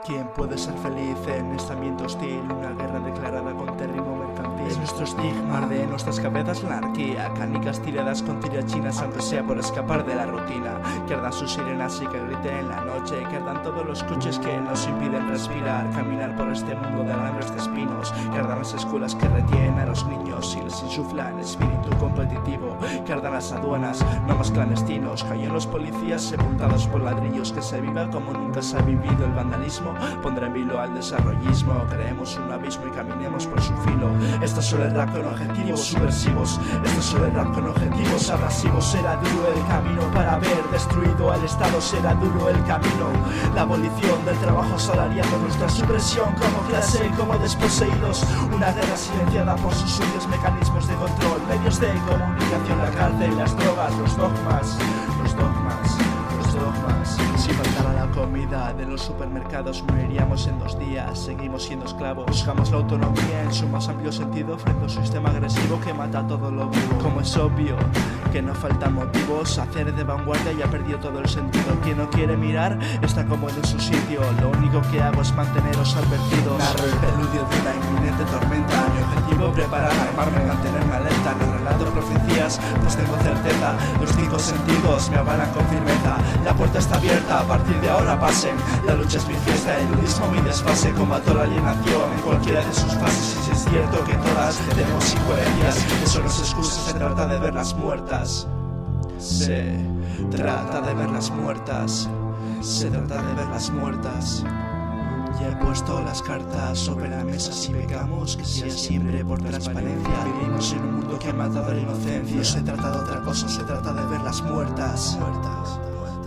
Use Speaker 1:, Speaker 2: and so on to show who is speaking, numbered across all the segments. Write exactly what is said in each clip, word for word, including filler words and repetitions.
Speaker 1: ¿Quién puede ser feliz en este ambiente hostil? Una guerra declarada con terrorismo mercantil. Es nuestro estigma, arde en nuestras cabezas la anarquía. Canicas tiradas con tirachinas, aunque sea por escapar de la rutina. Que ardan sus sirenas y que griten en la noche. Que ardan todos los coches que nos impiden respirar. Caminar por este mundo de alambres de espinos. Que ardan las escuelas que retienen a los niños y les insuflan espíritu competitivo. Que ardan las aduanas, no más clandestinos. Callan los policías sepultados por ladrillos. Que se viva como nunca se ha vivido el vandalismo. Pondrá en vilo al desarrollismo. Creemos un abismo y caminemos por su filo. Esto es solo el rap con objetivos subversivos. Esto es solo el rap con objetivos abrasivos. Será duro el camino para ver destruido al Estado. Será duro el camino. La abolición del trabajo asalariado. Nuestra supresión como clase y como desposeídos. Una guerra silenciada por sus sucios mecanismos de control. Medios de comunicación, la cárcel, las drogas, los dogmas. Los dogmas, los dogmas. Si faltara la comida de los supermercados moriríamos en dos días. Seguimos siendo esclavos. Buscamos la autonomía en su más amplio sentido frente a un sistema agresivo que mata todo lo vivo. Como es obvio que no faltan motivos, hacer de vanguardia ya perdió todo el sentido. Quien no quiere mirar está como en su sitio. Lo único que hago es manteneros advertidos. Narro el preludio de una inminente tormenta. Mi objetivo preparar, armarme, mantenerme alerta. No relato profecías, pues tengo certeza. Los cinco sentidos me avalan con firmeza. La puerta está abierta, a partir de ahora pasen. La lucha es mi fiesta, el ludismo mi desfase. Combato la alienación en cualquiera de sus fases. Y si es cierto que todas tenemos incoherencias, eso no es excusa, se trata de verlas muertas. Se trata de verlas muertas. Se trata de verlas muertas. Ya he puesto las cartas sobre la mesa. Si pecamos, que sea siempre por transparencia. Vivimos en un mundo que ha matado la inocencia. No se trata de otra cosa, se trata de verlas muertas. Muertas.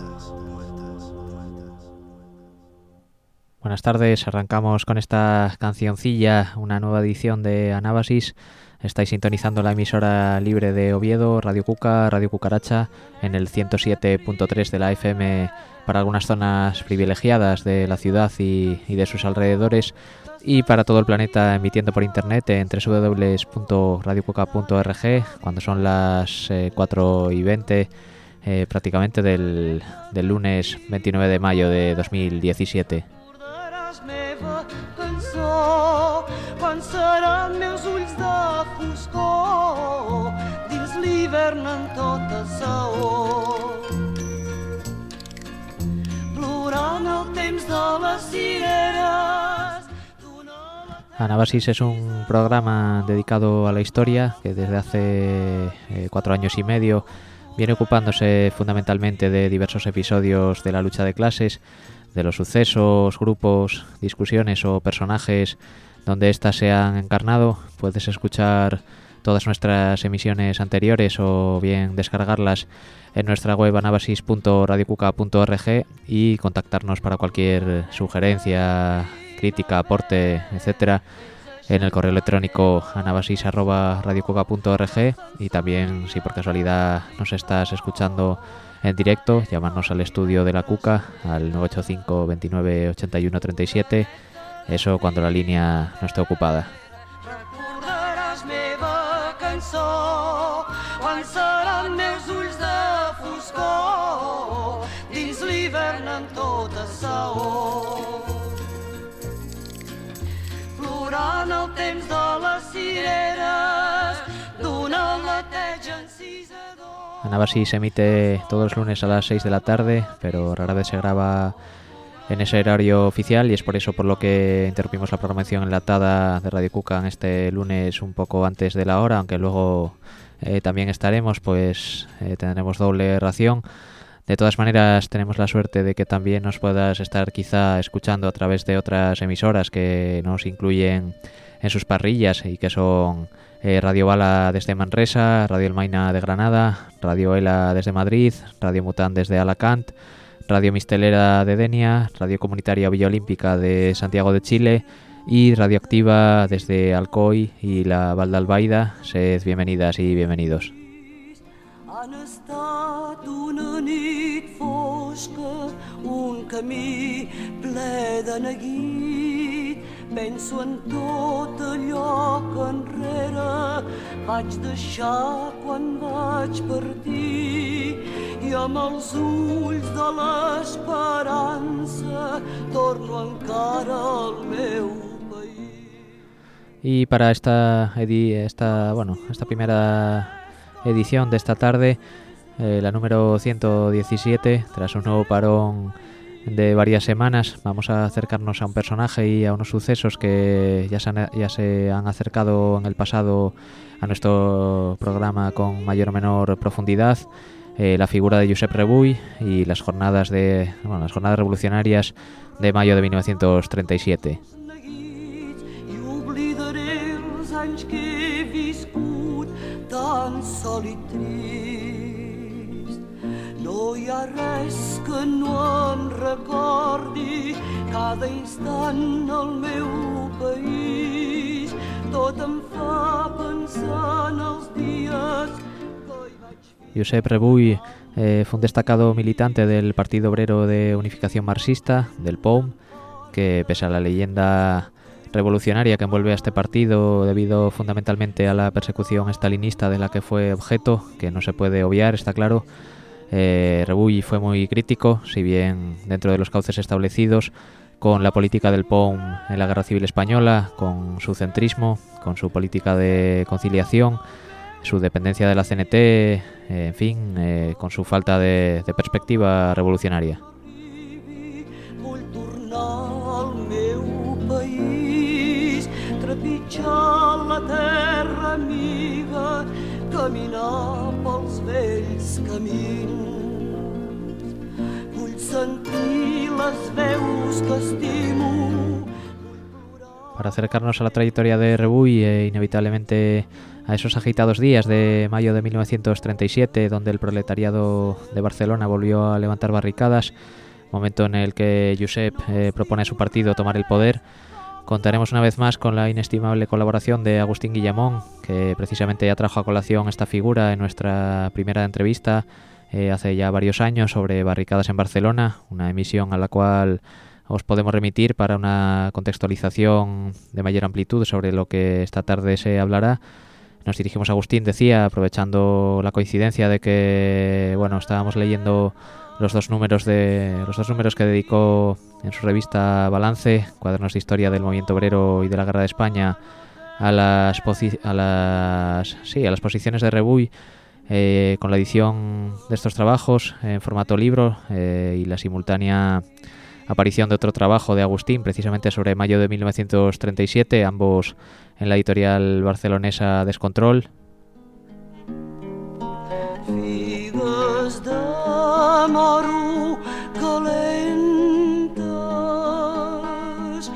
Speaker 2: Buenas tardes, arrancamos con esta cancioncilla, una nueva edición de Anábasis. Estáis sintonizando la emisora libre de Oviedo, Radio Cuca, Radio Cucaracha, en el ciento siete punto tres de la F M para algunas zonas privilegiadas de la ciudad y, y de sus alrededores, y para todo el planeta emitiendo por internet en doble u doble u doble u punto radio cuca punto org, cuando son las eh, cuatro y veinte eh, prácticamente del, del lunes veintinueve de mayo de dos mil diecisiete.
Speaker 3: Quan seran meus ulls de foscor dins l'hivern en tota saó, plorant el temps de les cireres.
Speaker 2: Anábasis es un programa dedicado a la historia que desde hace eh, cuatro años y medio viene ocupándose fundamentalmente de diversos episodios de la lucha de clases, de los sucesos, grupos, discusiones o personajes donde éstas se han encarnado. Puedes escuchar todas nuestras emisiones anteriores o bien descargarlas en nuestra web anábasis punto radio cuca punto org y contactarnos para cualquier sugerencia, crítica, aporte, etcétera en el correo electrónico anábasis arroba radio cuca punto org, y también si por casualidad nos estás escuchando en directo, llámanos al estudio de la Cuca al nueve ocho cinco veintinueve ochenta y uno treinta y siete, eso cuando la línea no esté ocupada.
Speaker 3: Recordaràs meva cançó quan seran meus ulls de foscor dins l'hivern en tota saó, plorant el temps de les cireres d'una lateja encisador.
Speaker 2: Anábasis se emite todos los lunes a las seis de la tarde, pero rara vez se graba en ese horario oficial, y es por eso por lo que interrumpimos la programación enlatada de Radio Cuca en este lunes un poco antes de la hora, aunque luego eh, también estaremos, pues eh, tendremos doble ración. De todas maneras, tenemos la suerte de que también nos puedas estar quizá escuchando a través de otras emisoras que nos incluyen en sus parrillas y que son eh, Radio Bala desde Manresa, Radio El Maina de Granada, Radio Ela desde Madrid, Radio Mután desde Alacant, Radio Mistelera de Denia, Radio Comunitaria Villa Olímpica de Santiago de Chile y Radio Activa desde Alcoy y la Val d'Albaida. Sed bienvenidas y bienvenidos.
Speaker 3: Han estat una nit fosca, un camí ple de neguit. Penso en tot allò que enrere vaig deixar quan vaig partir i amb els ulls de l'esperança torno encara al meu país.
Speaker 2: Y para esta, edi esta, bueno, esta primera edición de esta tarde, eh, la número ciento diecisiete, tras un nuevo parón de varias semanas, vamos a acercarnos a un personaje y a unos sucesos que ya se han, ya se han acercado en el pasado a nuestro programa con mayor o menor profundidad. Eh, la figura de Josep Rebull y las jornadas de bueno, las jornadas revolucionarias de mayo de mil novecientos treinta y siete.
Speaker 3: No hi ha res que no en recordi, cada instant al meu país. Tot em fa pensar en els dies que hi vaig fer.
Speaker 2: Josep Rebull eh, fue un destacado militante del Partido Obrero de Unificación Marxista, del P O U M, que pese a la leyenda revolucionaria que envuelve a este partido debido fundamentalmente a la persecución estalinista de la que fue objeto, que no se puede obviar, está claro, Eh, Rebull fue muy crítico, si bien dentro de los cauces establecidos, con la política del P O U M en la Guerra Civil Española, con su centrismo, con su política de conciliación, su dependencia de la C N T, eh, en fin, eh, con su falta de, de perspectiva revolucionaria.
Speaker 3: Vull tornar al meu país, trepitjar la terra amiga, caminar pels vells camins. Vull sentir les veus que estimo.
Speaker 2: Para acercarnos a la trayectoria de Rebull, eh, inevitablemente a esos agitados días de mayo de mil novecientos treinta y siete, donde el proletariado de Barcelona volvió a levantar barricadas, momento en el que Josep eh, propone a su partido tomar el poder, contaremos una vez más con la inestimable colaboración de Agustín Guillamón, que precisamente ya trajo a colación esta figura en nuestra primera entrevista eh, hace ya varios años sobre barricadas en Barcelona, una emisión a la cual os podemos remitir para una contextualización de mayor amplitud sobre lo que esta tarde se hablará. Nos dirigimos a Agustín, decía, aprovechando la coincidencia de que bueno, estábamos leyendo los dos números de los dos números que dedicó en su revista Balance, cuadernos de historia del movimiento obrero y de la guerra de España, a las a las sí a las posiciones de Rebull, eh, con la edición de estos trabajos en formato libro eh, y la simultánea aparición de otro trabajo de Agustín, precisamente sobre mayo de mil novecientos treinta y siete, ambos en la editorial barcelonesa Descontrol.
Speaker 3: Figues de moro calentes,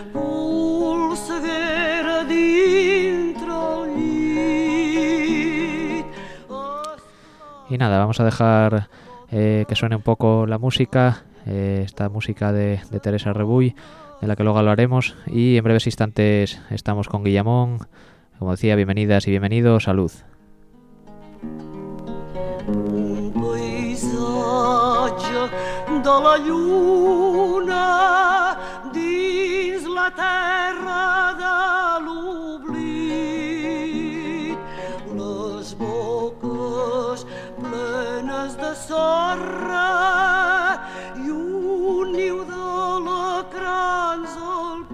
Speaker 3: polseguera dintre el llit.
Speaker 2: Y nada, vamos a dejar eh, que suene un poco la música, eh, esta música de, de Teresa Rebull, de la que luego hablaremos, y en breves instantes estamos con Guillamón. Como decía, bienvenidas y bienvenidos, salud.
Speaker 3: Un paisatge de la lluna dins la terra de l'oblit, les boques plenes de sorra i un niu d'alacrans al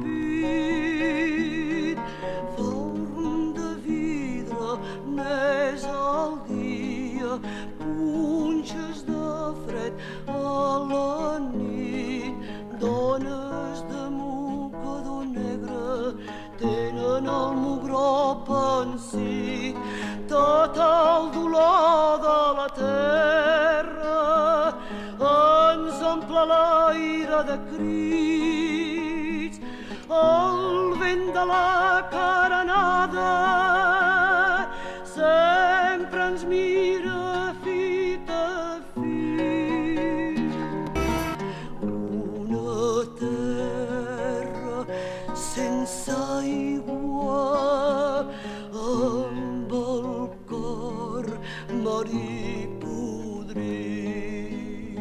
Speaker 3: pit, forn de vidre n'és el dia, punxes de fred a la nit, dones de mocador negre tenen el mugró pensit, tot el dolor de la terra ens omple l'aire de crits, el vent de la carenada sempre ens mira fit a fit. Una terra sense aigua amb el cor marí podrit.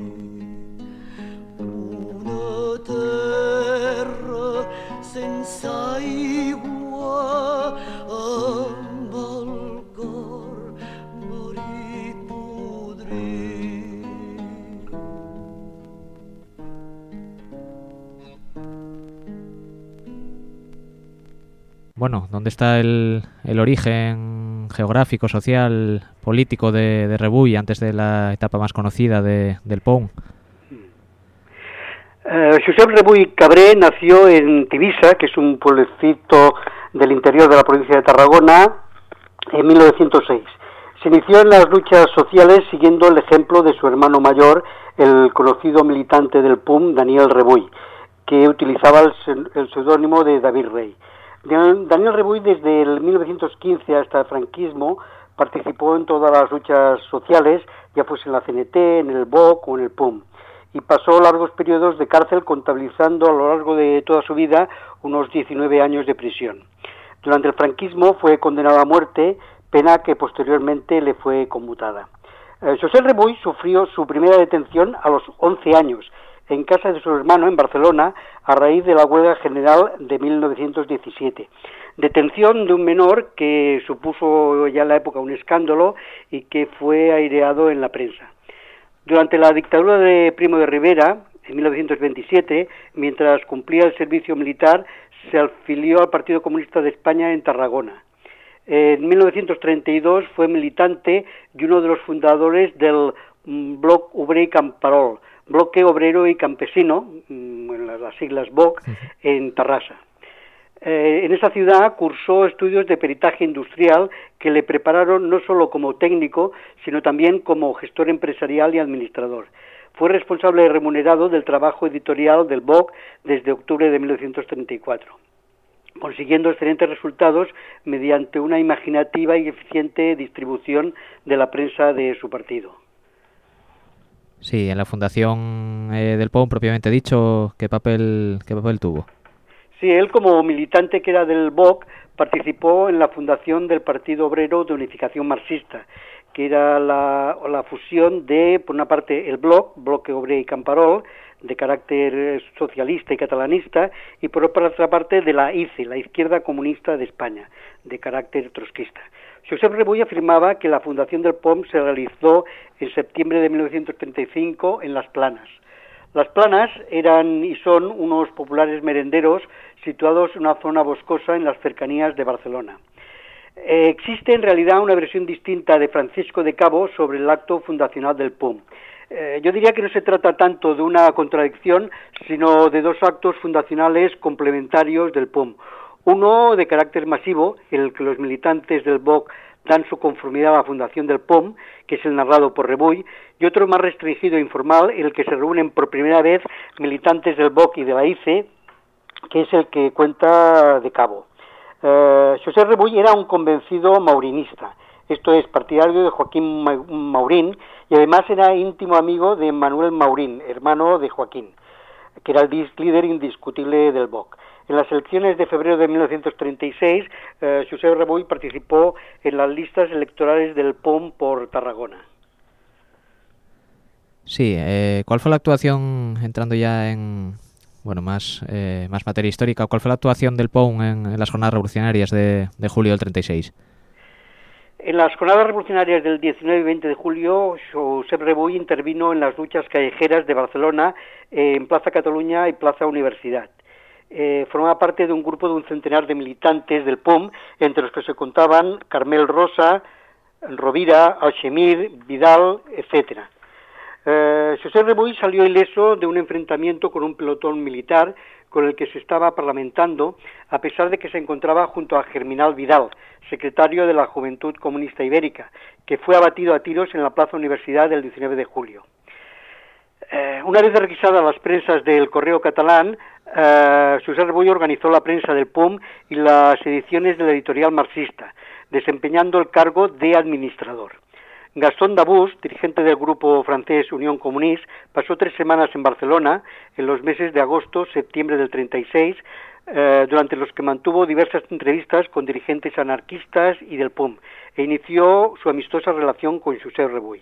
Speaker 3: Una terra sense aigua
Speaker 2: bueno, ¿dónde está el, el origen geográfico, social, político de, de Rebull antes de la etapa más conocida de, del P O U?
Speaker 4: Uh, Josep Rebull Cabré nació en Tivissa, que es un pueblecito del interior de la provincia de Tarragona, en mil novecientos seis. Se inició en las luchas sociales siguiendo el ejemplo de su hermano mayor, el conocido militante del P U M, Daniel Rebull, que utilizaba el, el seudónimo de David Rey. Daniel Rebull, desde el mil novecientos quince hasta el franquismo, participó en todas las luchas sociales, ya fuese en la C N T, en el B O C o en el P U M, y pasó largos periodos de cárcel, contabilizando a lo largo de toda su vida unos diecinueve años de prisión. Durante el franquismo fue condenado a muerte, pena que posteriormente le fue conmutada. Eh, José Rebull sufrió su primera detención a los once años, en casa de su hermano en Barcelona, a raíz de la huelga general de mil novecientos diecisiete. Detención de un menor que supuso ya en la época un escándalo y que fue aireado en la prensa. Durante la dictadura de Primo de Rivera, en mil novecientos veintisiete, mientras cumplía el servicio militar, se afilió al Partido Comunista de España en Tarragona. En mil novecientos treinta y dos fue militante y uno de los fundadores del Bloc Obrer i Camperol, Bloque Obrero y Campesino, en las siglas B O C, en Tarrasa. Eh, en esa ciudad cursó estudios de peritaje industrial que le prepararon no solo como técnico, sino también como gestor empresarial y administrador. Fue responsable y remunerado del trabajo editorial del B O C desde octubre de mil novecientos treinta y cuatro, consiguiendo excelentes resultados mediante una imaginativa y eficiente distribución de la prensa de su partido.
Speaker 2: Sí, en la fundación eh, del P O U, propiamente dicho, ¿qué papel, qué papel tuvo?
Speaker 4: Sí, él como militante que era del B O C participó en la fundación del Partido Obrero de Unificación Marxista, que era la, la fusión de, por una parte, el Bloc, Bloque Obrer i Camperol, de carácter socialista y catalanista, y por otra parte de la I C E, la Izquierda Comunista de España, de carácter trotskista. Josep Rebull afirmaba que la fundación del P O M se realizó en septiembre de mil novecientos treinta y cinco en Las Planas. Las Planas eran y son unos populares merenderos situados en una zona boscosa en las cercanías de Barcelona. Eh, existe en realidad una versión distinta de Francisco de Cabo sobre el acto fundacional del P O M. Eh, yo diría que no se trata tanto de una contradicción, sino de dos actos fundacionales complementarios del P O M. Uno de carácter masivo, en el que los militantes del B O C dan su conformidad a la fundación del P O M, que es el narrado por Rebull, y otro más restringido e informal, en el que se reúnen por primera vez militantes del B O C y de la I C E, que es el que cuenta de Cabo. Eh, José Rebull era un convencido maurinista, esto es, partidario de Joaquín Maurín, y además era íntimo amigo de Manuel Maurín, hermano de Joaquín, que era el líder indiscutible del B O C. En las elecciones de febrero de mil novecientos treinta y seis, eh, Josep Rebull participó en las listas electorales del P O M por Tarragona.
Speaker 2: Sí, eh, ¿cuál fue la actuación, entrando ya en bueno más eh, más materia histórica, cuál fue la actuación del P O M en, en las jornadas revolucionarias de, de julio del treinta y seis?
Speaker 4: En las jornadas revolucionarias del diecinueve y veinte de julio, Josep Rebull intervino en las luchas callejeras de Barcelona, eh, en Plaza Cataluña y Plaza Universidad. Eh, formaba parte de un grupo de un centenar de militantes del P O M, entre los que se contaban Carmel Rosa, Rovira, Alchemir, Vidal, etcétera. Eh, Josep Rebull salió ileso de un enfrentamiento con un pelotón militar con el que se estaba parlamentando, a pesar de que se encontraba junto a Germinal Vidal, secretario de la Juventud Comunista Ibérica, que fue abatido a tiros en la Plaza Universidad el diecinueve de julio. Eh, una vez requisadas las prensas del Correo Catalán, eh, Josep Rebull organizó la prensa del P O M y las ediciones de la editorial marxista, desempeñando el cargo de administrador. Gastón Dabús, dirigente del grupo francés Unión Comuniste, pasó tres semanas en Barcelona en los meses de agosto-septiembre del treinta y seis, eh, durante los que mantuvo diversas entrevistas con dirigentes anarquistas y del P O M, e inició su amistosa relación con Josep Rebull.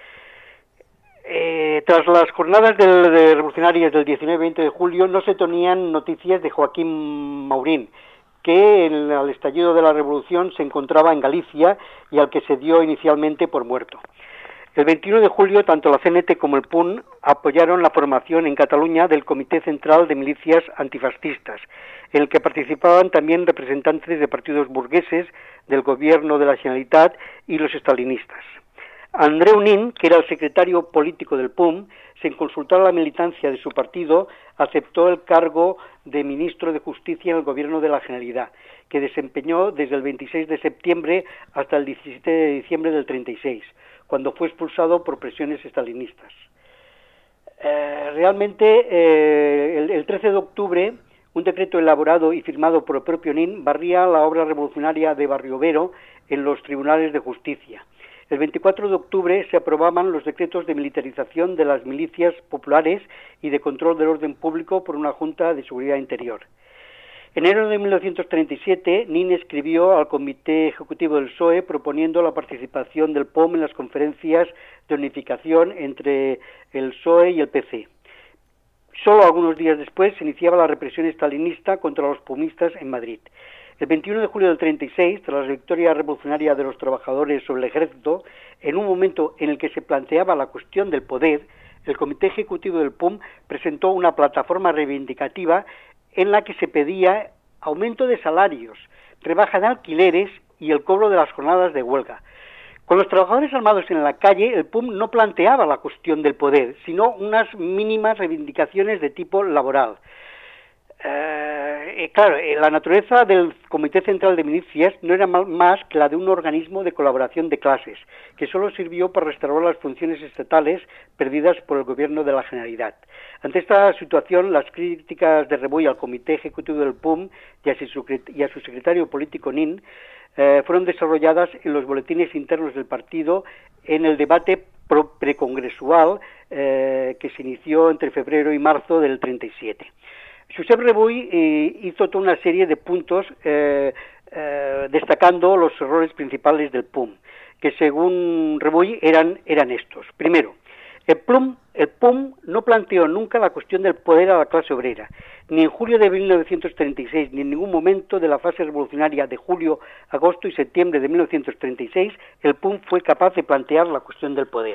Speaker 4: Eh, tras las jornadas del, de revolucionarias del diecinueve y veinte de julio no se tenían noticias de Joaquín Maurín, que en, al estallido de la revolución se encontraba en Galicia y al que se dio inicialmente por muerto. El veintiuno de julio, tanto la C N T como el P U M apoyaron la formación en Cataluña del Comité Central de Milicias Antifascistas, en el que participaban también representantes de partidos burgueses, del gobierno de la Generalitat y los estalinistas. Andreu Nin, que era el secretario político del P U M, sin consultar a la militancia de su partido, aceptó el cargo de ministro de Justicia en el gobierno de la Generalidad, que desempeñó desde el veintiséis de septiembre hasta el diecisiete de diciembre del treinta y seis, cuando fue expulsado por presiones estalinistas. Eh, realmente, eh, el, el trece de octubre, un decreto elaborado y firmado por el propio Nin barría la obra revolucionaria de Barriobero en los tribunales de justicia. El veinticuatro de octubre se aprobaban los decretos de militarización de las milicias populares y de control del orden público por una Junta de Seguridad Interior. En enero de mil novecientos treinta y siete, Nin escribió al Comité Ejecutivo del P S O E proponiendo la participación del P O M en las conferencias de unificación entre el P S O E y el P C. Solo algunos días después se iniciaba la represión estalinista contra los pumistas en Madrid. El veintiuno de julio del treinta y seis, tras la victoria revolucionaria de los trabajadores sobre el ejército, en un momento en el que se planteaba la cuestión del poder, el Comité Ejecutivo del P U M presentó una plataforma reivindicativa en la que se pedía aumento de salarios, rebaja de alquileres y el cobro de las jornadas de huelga. Con los trabajadores armados en la calle, el P U M no planteaba la cuestión del poder, sino unas mínimas reivindicaciones de tipo laboral. Eh, claro, la naturaleza del Comité Central de Milicias no era más que la de un organismo de colaboración de clases, que solo sirvió para restaurar las funciones estatales perdidas por el gobierno de la Generalidad. Ante esta situación, las críticas de Rebull al Comité Ejecutivo del P U M y a su, y a su secretario político Nin eh, fueron desarrolladas en los boletines internos del partido en el debate precongresual eh, que se inició entre febrero y marzo del treinta y siete. Josep Rebull eh, hizo toda una serie de puntos eh, eh, destacando los errores principales del P U M, que según Rebull eran, eran estos. Primero, el P U M, el P U M no planteó nunca la cuestión del poder a la clase obrera, ni en julio de mil novecientos treinta y seis, ni en ningún momento de la fase revolucionaria de julio, agosto y septiembre de mil novecientos treinta y seis, el P U M fue capaz de plantear la cuestión del poder.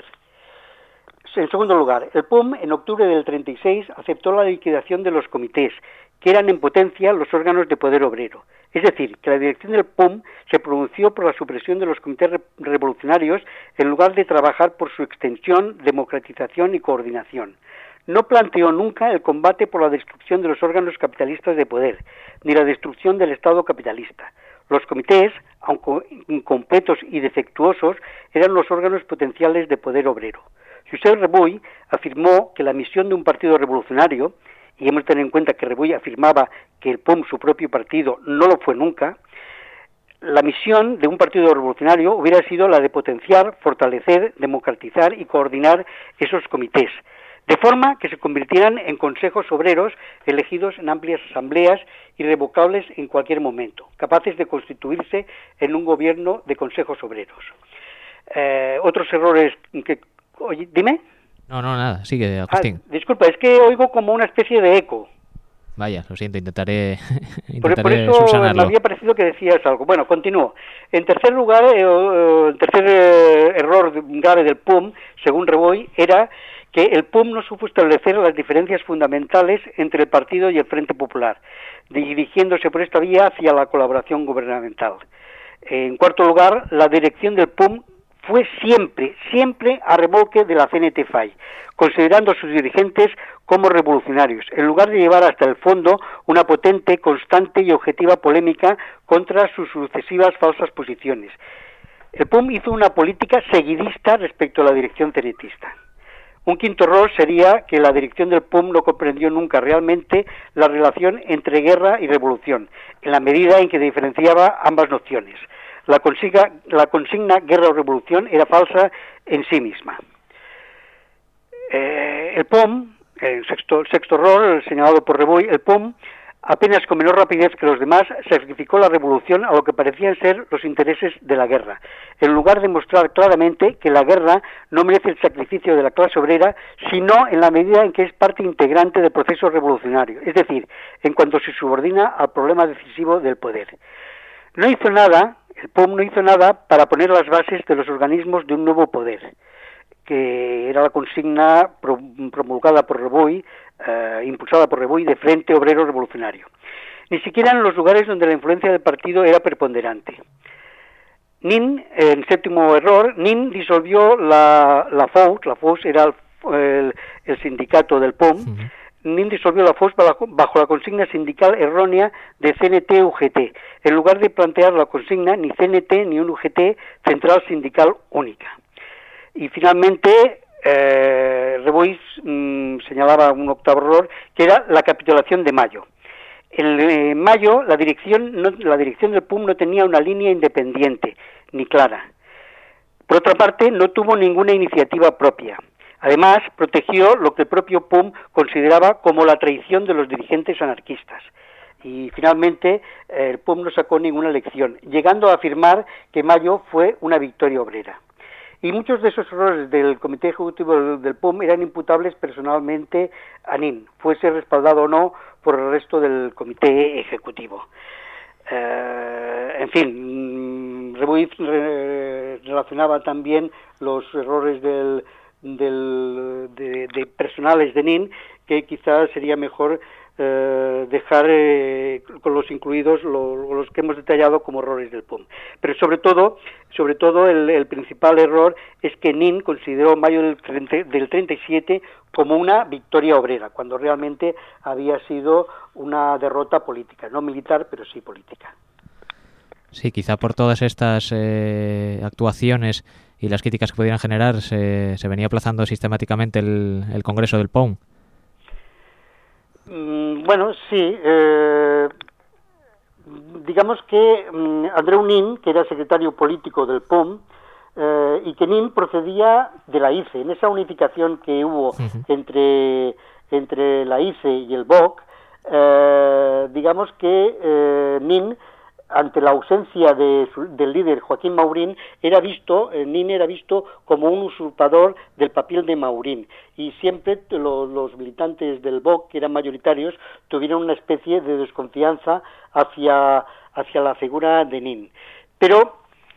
Speaker 4: En segundo lugar, el P U M en octubre del treinta y seis aceptó la liquidación de los comités, que eran en potencia los órganos de poder obrero. Es decir, que la dirección del P U M se pronunció por la supresión de los comités revolucionarios en lugar de trabajar por su extensión, democratización y coordinación. No planteó nunca el combate por la destrucción de los órganos capitalistas de poder, ni la destrucción del Estado capitalista. Los comités, aunque incompletos y defectuosos, eran los órganos potenciales de poder obrero. Josep Rebull afirmó que la misión de un partido revolucionario, y hemos de tener en cuenta que Rebull afirmaba que el P U M, su propio partido, no lo fue nunca, la misión de un partido revolucionario hubiera sido la de potenciar, fortalecer, democratizar y coordinar esos comités, de forma que se convirtieran en consejos obreros elegidos en amplias asambleas irrevocables en cualquier momento, capaces de constituirse en un gobierno de consejos obreros. Eh, otros errores que... Oye, dime.
Speaker 2: No, no, nada, sigue, Agustín.
Speaker 4: Ah, disculpa, es que oigo como una especie de eco.
Speaker 2: Vaya, lo siento, intentaré, intentaré
Speaker 4: por, por eso
Speaker 2: subsanarlo.
Speaker 4: Me había parecido que decías algo. Bueno, continúo. En tercer lugar, eh, el tercer eh, error grave del P U M, según Rebull, era que el P U M no supo establecer las diferencias fundamentales entre el partido y el Frente Popular, dirigiéndose por esta vía hacia la colaboración gubernamental. En cuarto lugar, la dirección del P U M fue siempre, siempre a remolque de la C N T F A I, considerando a sus dirigentes como revolucionarios, en lugar de llevar hasta el fondo una potente, constante y objetiva polémica contra sus sucesivas falsas posiciones. El P U M hizo una política seguidista respecto a la dirección cenetista. Un quinto error sería que la dirección del P U M no comprendió nunca realmente la relación entre guerra y revolución, en la medida en que diferenciaba ambas nociones. La consigna, la consigna guerra o revolución era falsa en sí misma. Eh, el P U M, el sexto, el sexto error señalado por Rebull, el P U M, apenas con menor rapidez que los demás, sacrificó la revolución a lo que parecían ser los intereses de la guerra, en lugar de mostrar claramente que la guerra no merece el sacrificio de la clase obrera, sino en la medida en que es parte integrante del proceso revolucionario, es decir, en cuanto se subordina al problema decisivo del poder. No hizo nada, el P U M no hizo nada para poner las bases de los organismos de un nuevo poder, que era la consigna promulgada por Rebull, eh, impulsada por Rebull, de Frente Obrero Revolucionario. Ni siquiera en los lugares donde la influencia del partido era preponderante. Nin, en séptimo error, Nin disolvió la, la F O S, la F O S era el, el, el sindicato del P O M, sí. Nin disolvió la F O S bajo, bajo la consigna sindical errónea de C N T U G T, en lugar de plantear la consigna ni C N T ni un U G T central sindical única. Y finalmente, eh, Rebull mmm, señalaba un octavo error, que era la capitulación de Mayo. En eh, mayo la dirección, no, la dirección del P U M no tenía una línea independiente ni clara. Por otra parte, no tuvo ninguna iniciativa propia. Además, protegió lo que el propio P U M consideraba como la traición de los dirigentes anarquistas. Y finalmente eh, el P U M no sacó ninguna lección, llegando a afirmar que Mayo fue una victoria obrera. Y muchos de esos errores del Comité Ejecutivo del, del P U M eran imputables personalmente a Nin, fuese respaldado o no por el resto del Comité Ejecutivo. Eh, en fin, Rebull re, relacionaba también los errores del, del, de, de personales de Nin, que quizás sería mejor eh, dejar eh, con los incluidos lo, los que hemos detallado como errores del P U M. Pero sobre todo, sobre todo el, el principal error es que Nin consideró mayo del, treinta, del treinta y siete como una victoria obrera, cuando realmente había sido una derrota política, no militar, pero sí política.
Speaker 2: Sí, quizá por todas estas eh, actuaciones y las críticas que pudieran generar, se, se venía aplazando sistemáticamente el, el Congreso del P O M.
Speaker 4: Mm, bueno, sí. Eh, digamos que mm, Andreu Nin, que era secretario político del P O M, eh, y que Nin procedía de la I C E, en esa unificación que hubo uh-huh. entre, entre la I C E y el V O C, eh, digamos que eh, Nin, ante la ausencia de su, del líder Joaquín Maurín, era visto, eh, Nin era visto como un usurpador del papel de Maurín, y siempre lo, los militantes del V O C, que eran mayoritarios, tuvieron una especie de desconfianza hacia, hacia la figura de Nin. Pero,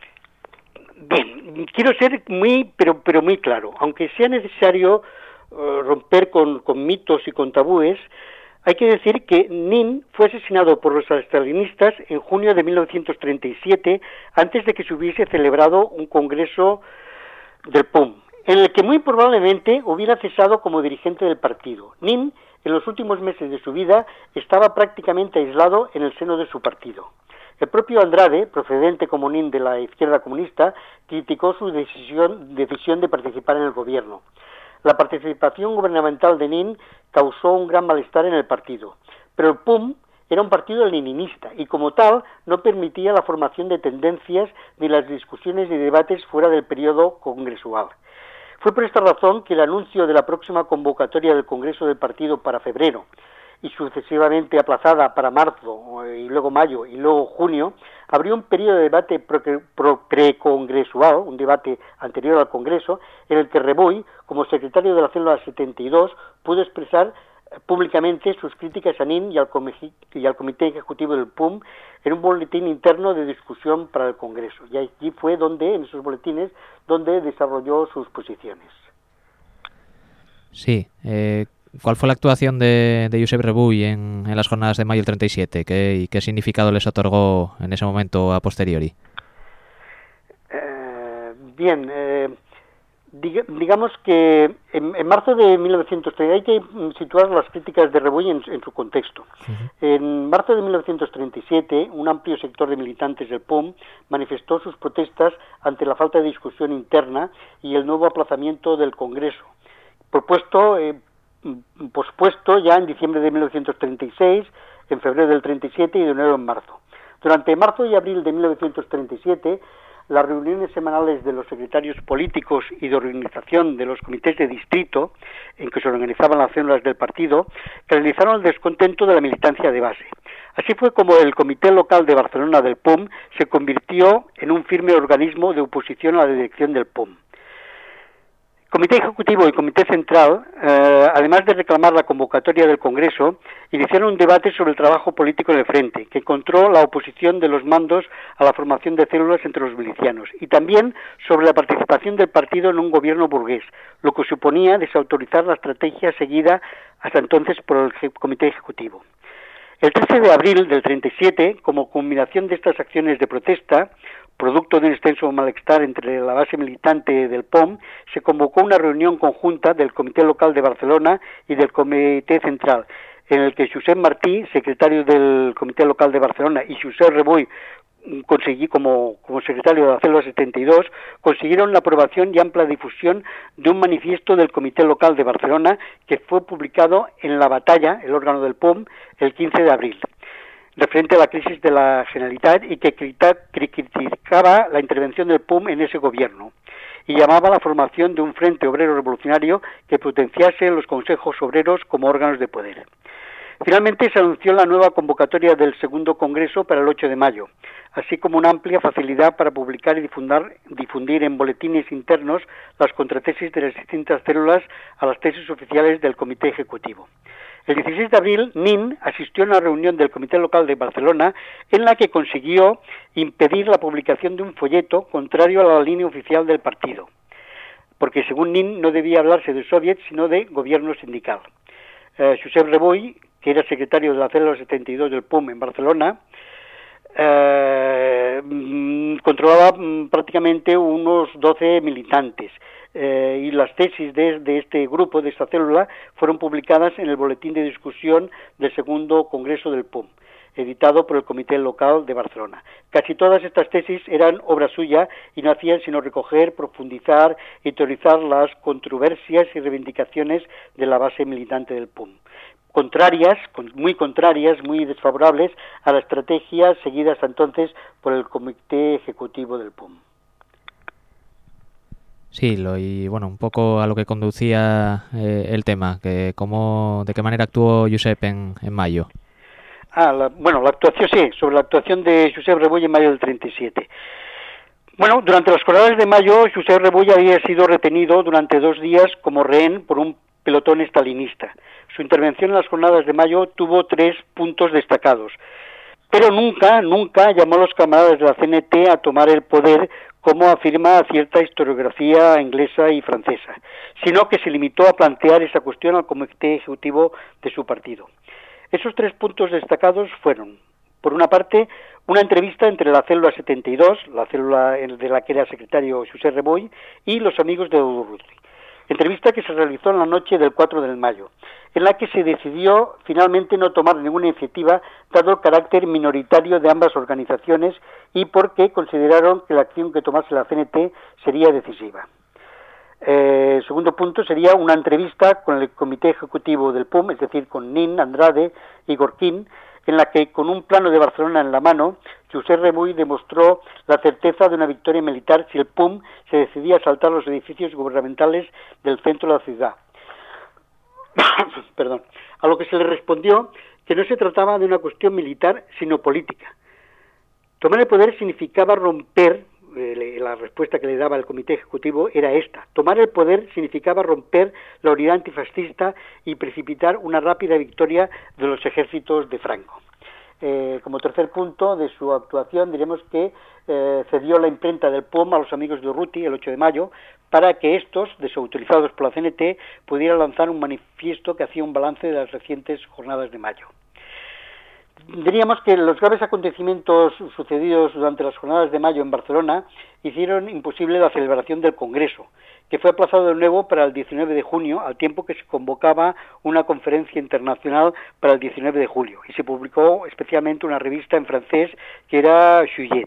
Speaker 4: bien, quiero ser muy, pero, pero muy claro, aunque sea necesario uh, romper con, con mitos y con tabúes, hay que decir que Nin fue asesinado por los estalinistas en junio de mil novecientos treinta y siete, antes de que se hubiese celebrado un congreso del P O M, en el que muy probablemente hubiera cesado como dirigente del partido. Nin, en los últimos meses de su vida, estaba prácticamente aislado en el seno de su partido. El propio Andrade, procedente como Nin de la izquierda comunista, criticó su decisión, decisión de participar en el gobierno. La participación gubernamental de Nin causó un gran malestar en el partido, pero el P U M era un partido leninista y como tal no permitía la formación de tendencias ni las discusiones y debates fuera del periodo congresual. Fue por esta razón que el anuncio de la próxima convocatoria del Congreso del partido para febrero y sucesivamente aplazada para marzo y luego mayo y luego junio, abrió un periodo de debate precongresual, un debate anterior al Congreso, en el que Rebull, como secretario de la célula setenta y dos, pudo expresar públicamente sus críticas a Nin y al, y al Comité Ejecutivo del P U M en un boletín interno de discusión para el Congreso. Y allí fue donde, en esos boletines, donde desarrolló sus posiciones.
Speaker 2: Sí, eh... ¿Cuál fue la actuación de, de Josep Rebull en, en las jornadas de mayo del treinta y siete? ¿Qué, ¿Y qué significado les otorgó en ese momento a posteriori?
Speaker 4: Eh, bien, eh, dig, digamos que en, en marzo de mil novecientos treinta, hay que situar las críticas de Rebull en, en su contexto. Uh-huh. En marzo de mil novecientos treinta y siete, un amplio sector de militantes del P O M manifestó sus protestas ante la falta de discusión interna y el nuevo aplazamiento del Congreso, propuesto eh, pospuesto ya en diciembre de mil novecientos treinta y seis, en febrero del treinta y siete y de nuevo en marzo. Durante marzo y abril de mil novecientos treinta y siete, las reuniones semanales de los secretarios políticos y de organización de los comités de distrito, en que se organizaban las células del partido, canalizaron el descontento de la militancia de base. Así fue como el Comité Local de Barcelona del P O M se convirtió en un firme organismo de oposición a la dirección del P O M. Comité Ejecutivo y Comité Central, eh, además de reclamar la convocatoria del Congreso, iniciaron un debate sobre el trabajo político en el frente, que encontró la oposición de los mandos a la formación de células entre los milicianos, y también sobre la participación del partido en un gobierno burgués, lo que suponía desautorizar la estrategia seguida hasta entonces por el Comité Ejecutivo. El trece de abril del treinta y siete, como culminación de estas acciones de protesta, producto de un extenso malestar entre la base militante del P O M, se convocó una reunión conjunta del Comité Local de Barcelona y del Comité Central, en el que Josep Martí, secretario del Comité Local de Barcelona, y Josep Rebull, conseguí como, como secretario de la célula setenta y dos, consiguieron la aprobación y amplia difusión de un manifiesto del Comité Local de Barcelona que fue publicado en La Batalla, el órgano del P O M, el quince de abril, referente a la crisis de la Generalitat y que criticaba la intervención del P O M en ese gobierno y llamaba a la formación de un frente obrero revolucionario que potenciase los consejos obreros como órganos de poder. Finalmente se anunció la nueva convocatoria del segundo Congreso para el ocho de mayo, así como una amplia facilidad para publicar y difundir, difundir en boletines internos las contratesis de las distintas células a las tesis oficiales del Comité Ejecutivo. El dieciséis de abril, Nin asistió a una reunión del Comité Local de Barcelona en la que consiguió impedir la publicación de un folleto contrario a la línea oficial del partido, porque según Nin no debía hablarse de soviets sino de gobierno sindical. Eh, Josep Rebull, que era secretario de la célula setenta y dos del P O M en Barcelona, eh, controlaba prácticamente unos doce militantes. Eh, y las tesis de, de este grupo, de esta célula, fueron publicadas en el boletín de discusión del segundo Congreso del P O M, editado por el Comité Local de Barcelona. Casi todas estas tesis eran obra suya y no hacían sino recoger, profundizar y teorizar las controversias y reivindicaciones de la base militante del P O M, contrarias, muy contrarias, muy desfavorables a la estrategia seguida hasta entonces por el Comité Ejecutivo del P O M.
Speaker 2: Sí, lo, y bueno, un poco a lo que conducía eh, el tema, que cómo, de qué manera actuó Josep en, en mayo.
Speaker 4: Ah, la, bueno, la actuación, sí, sobre la actuación de Josep Rebull en mayo del treinta y siete. Bueno, durante las jornadas de mayo, Josep Rebull había sido retenido durante dos días como rehén por un pelotón estalinista. Su intervención en las jornadas de mayo tuvo tres puntos destacados, pero nunca, nunca llamó a los camaradas de la C N T a tomar el poder, como afirma cierta historiografía inglesa y francesa, sino que se limitó a plantear esa cuestión al Comité Ejecutivo de su partido. Esos tres puntos destacados fueron, por una parte, una entrevista entre la célula setenta y dos, la célula de la que era secretario Josep Rebull, y los amigos de Urruti. Entrevista que se realizó en la noche del cuatro de mayo, en la que se decidió finalmente no tomar ninguna iniciativa, dado el carácter minoritario de ambas organizaciones y porque consideraron que la acción que tomase la C N T sería decisiva. Eh, el segundo punto sería una entrevista con el Comité Ejecutivo del P O M, es decir, con Nin, Andrade y Gorkin, en la que, con un plano de Barcelona en la mano, Josep Rebull demostró la certeza de una victoria militar si el P O M se decidía a asaltar los edificios gubernamentales del centro de la ciudad. Perdón. A lo que se le respondió que no se trataba de una cuestión militar, sino política. Tomar el poder significaba romper, eh, la respuesta que le daba el Comité Ejecutivo era esta: tomar el poder significaba romper la unidad antifascista y precipitar una rápida victoria de los ejércitos de Franco. Eh, como tercer punto de su actuación, diremos que eh, cedió la imprenta del P O M a los amigos de Urruti el ocho de mayo para que estos, desautorizados por la C N T, pudieran lanzar un manifiesto que hacía un balance de las recientes jornadas de mayo. Diríamos que los graves acontecimientos sucedidos durante las jornadas de mayo en Barcelona hicieron imposible la celebración del Congreso, que fue aplazado de nuevo para el diecinueve de junio, al tiempo que se convocaba una conferencia internacional para el diecinueve de julio, y se publicó especialmente una revista en francés que era Juillet.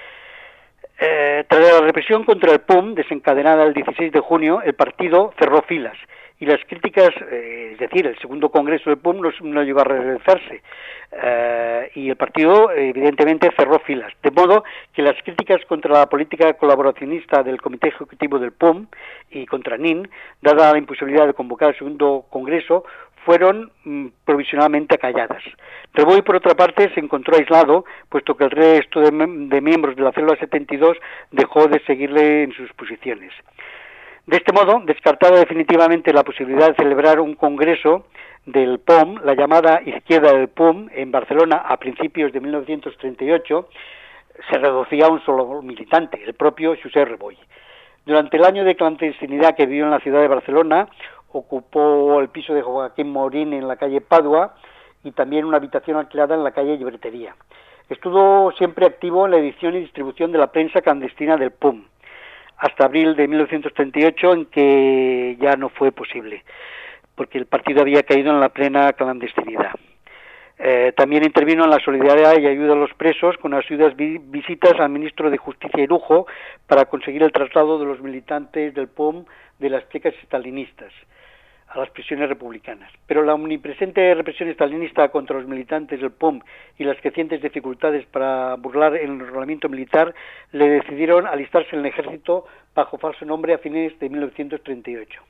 Speaker 4: Eh, tras la represión contra el P O M, desencadenada el dieciséis de junio, el partido cerró filas, y las críticas, eh, es decir, el segundo congreso del P O M no, no llegó a realizarse, eh, y el partido evidentemente cerró filas, de modo que las críticas contra la política colaboracionista del Comité Ejecutivo del P O M y contra Nin, dada la imposibilidad de convocar el segundo congreso, fueron mm, provisionalmente acalladas. Rebull, por otra parte, se encontró aislado, puesto que el resto de, de miembros de la célula setenta y dos dejó de seguirle en sus posiciones. De este modo, descartada definitivamente la posibilidad de celebrar un congreso del P O M, la llamada izquierda del P O M, en Barcelona a principios de mil novecientos treinta y ocho, se reducía a un solo militante, el propio Josep Reboy. Durante el año de clandestinidad que vivió en la ciudad de Barcelona, ocupó el piso de Joaquín Morín en la calle Padua y también una habitación alquilada en la calle Llibretería. Estuvo siempre activo en la edición y distribución de la prensa clandestina del P O M, hasta abril de mil novecientos treinta y ocho, en que ya no fue posible, porque el partido había caído en la plena clandestinidad. Eh, también intervino en la solidaridad y ayuda a los presos con ayudas vi visitas al ministro de Justicia y Lujo para conseguir el traslado de los militantes del P O M de las plecas estalinistas a las prisiones republicanas. Pero la omnipresente represión estalinista contra los militantes del P O M y las crecientes dificultades para burlar el enrolamiento militar le decidieron alistarse en el ejército bajo falso nombre a fines de mil novecientos treinta y ocho.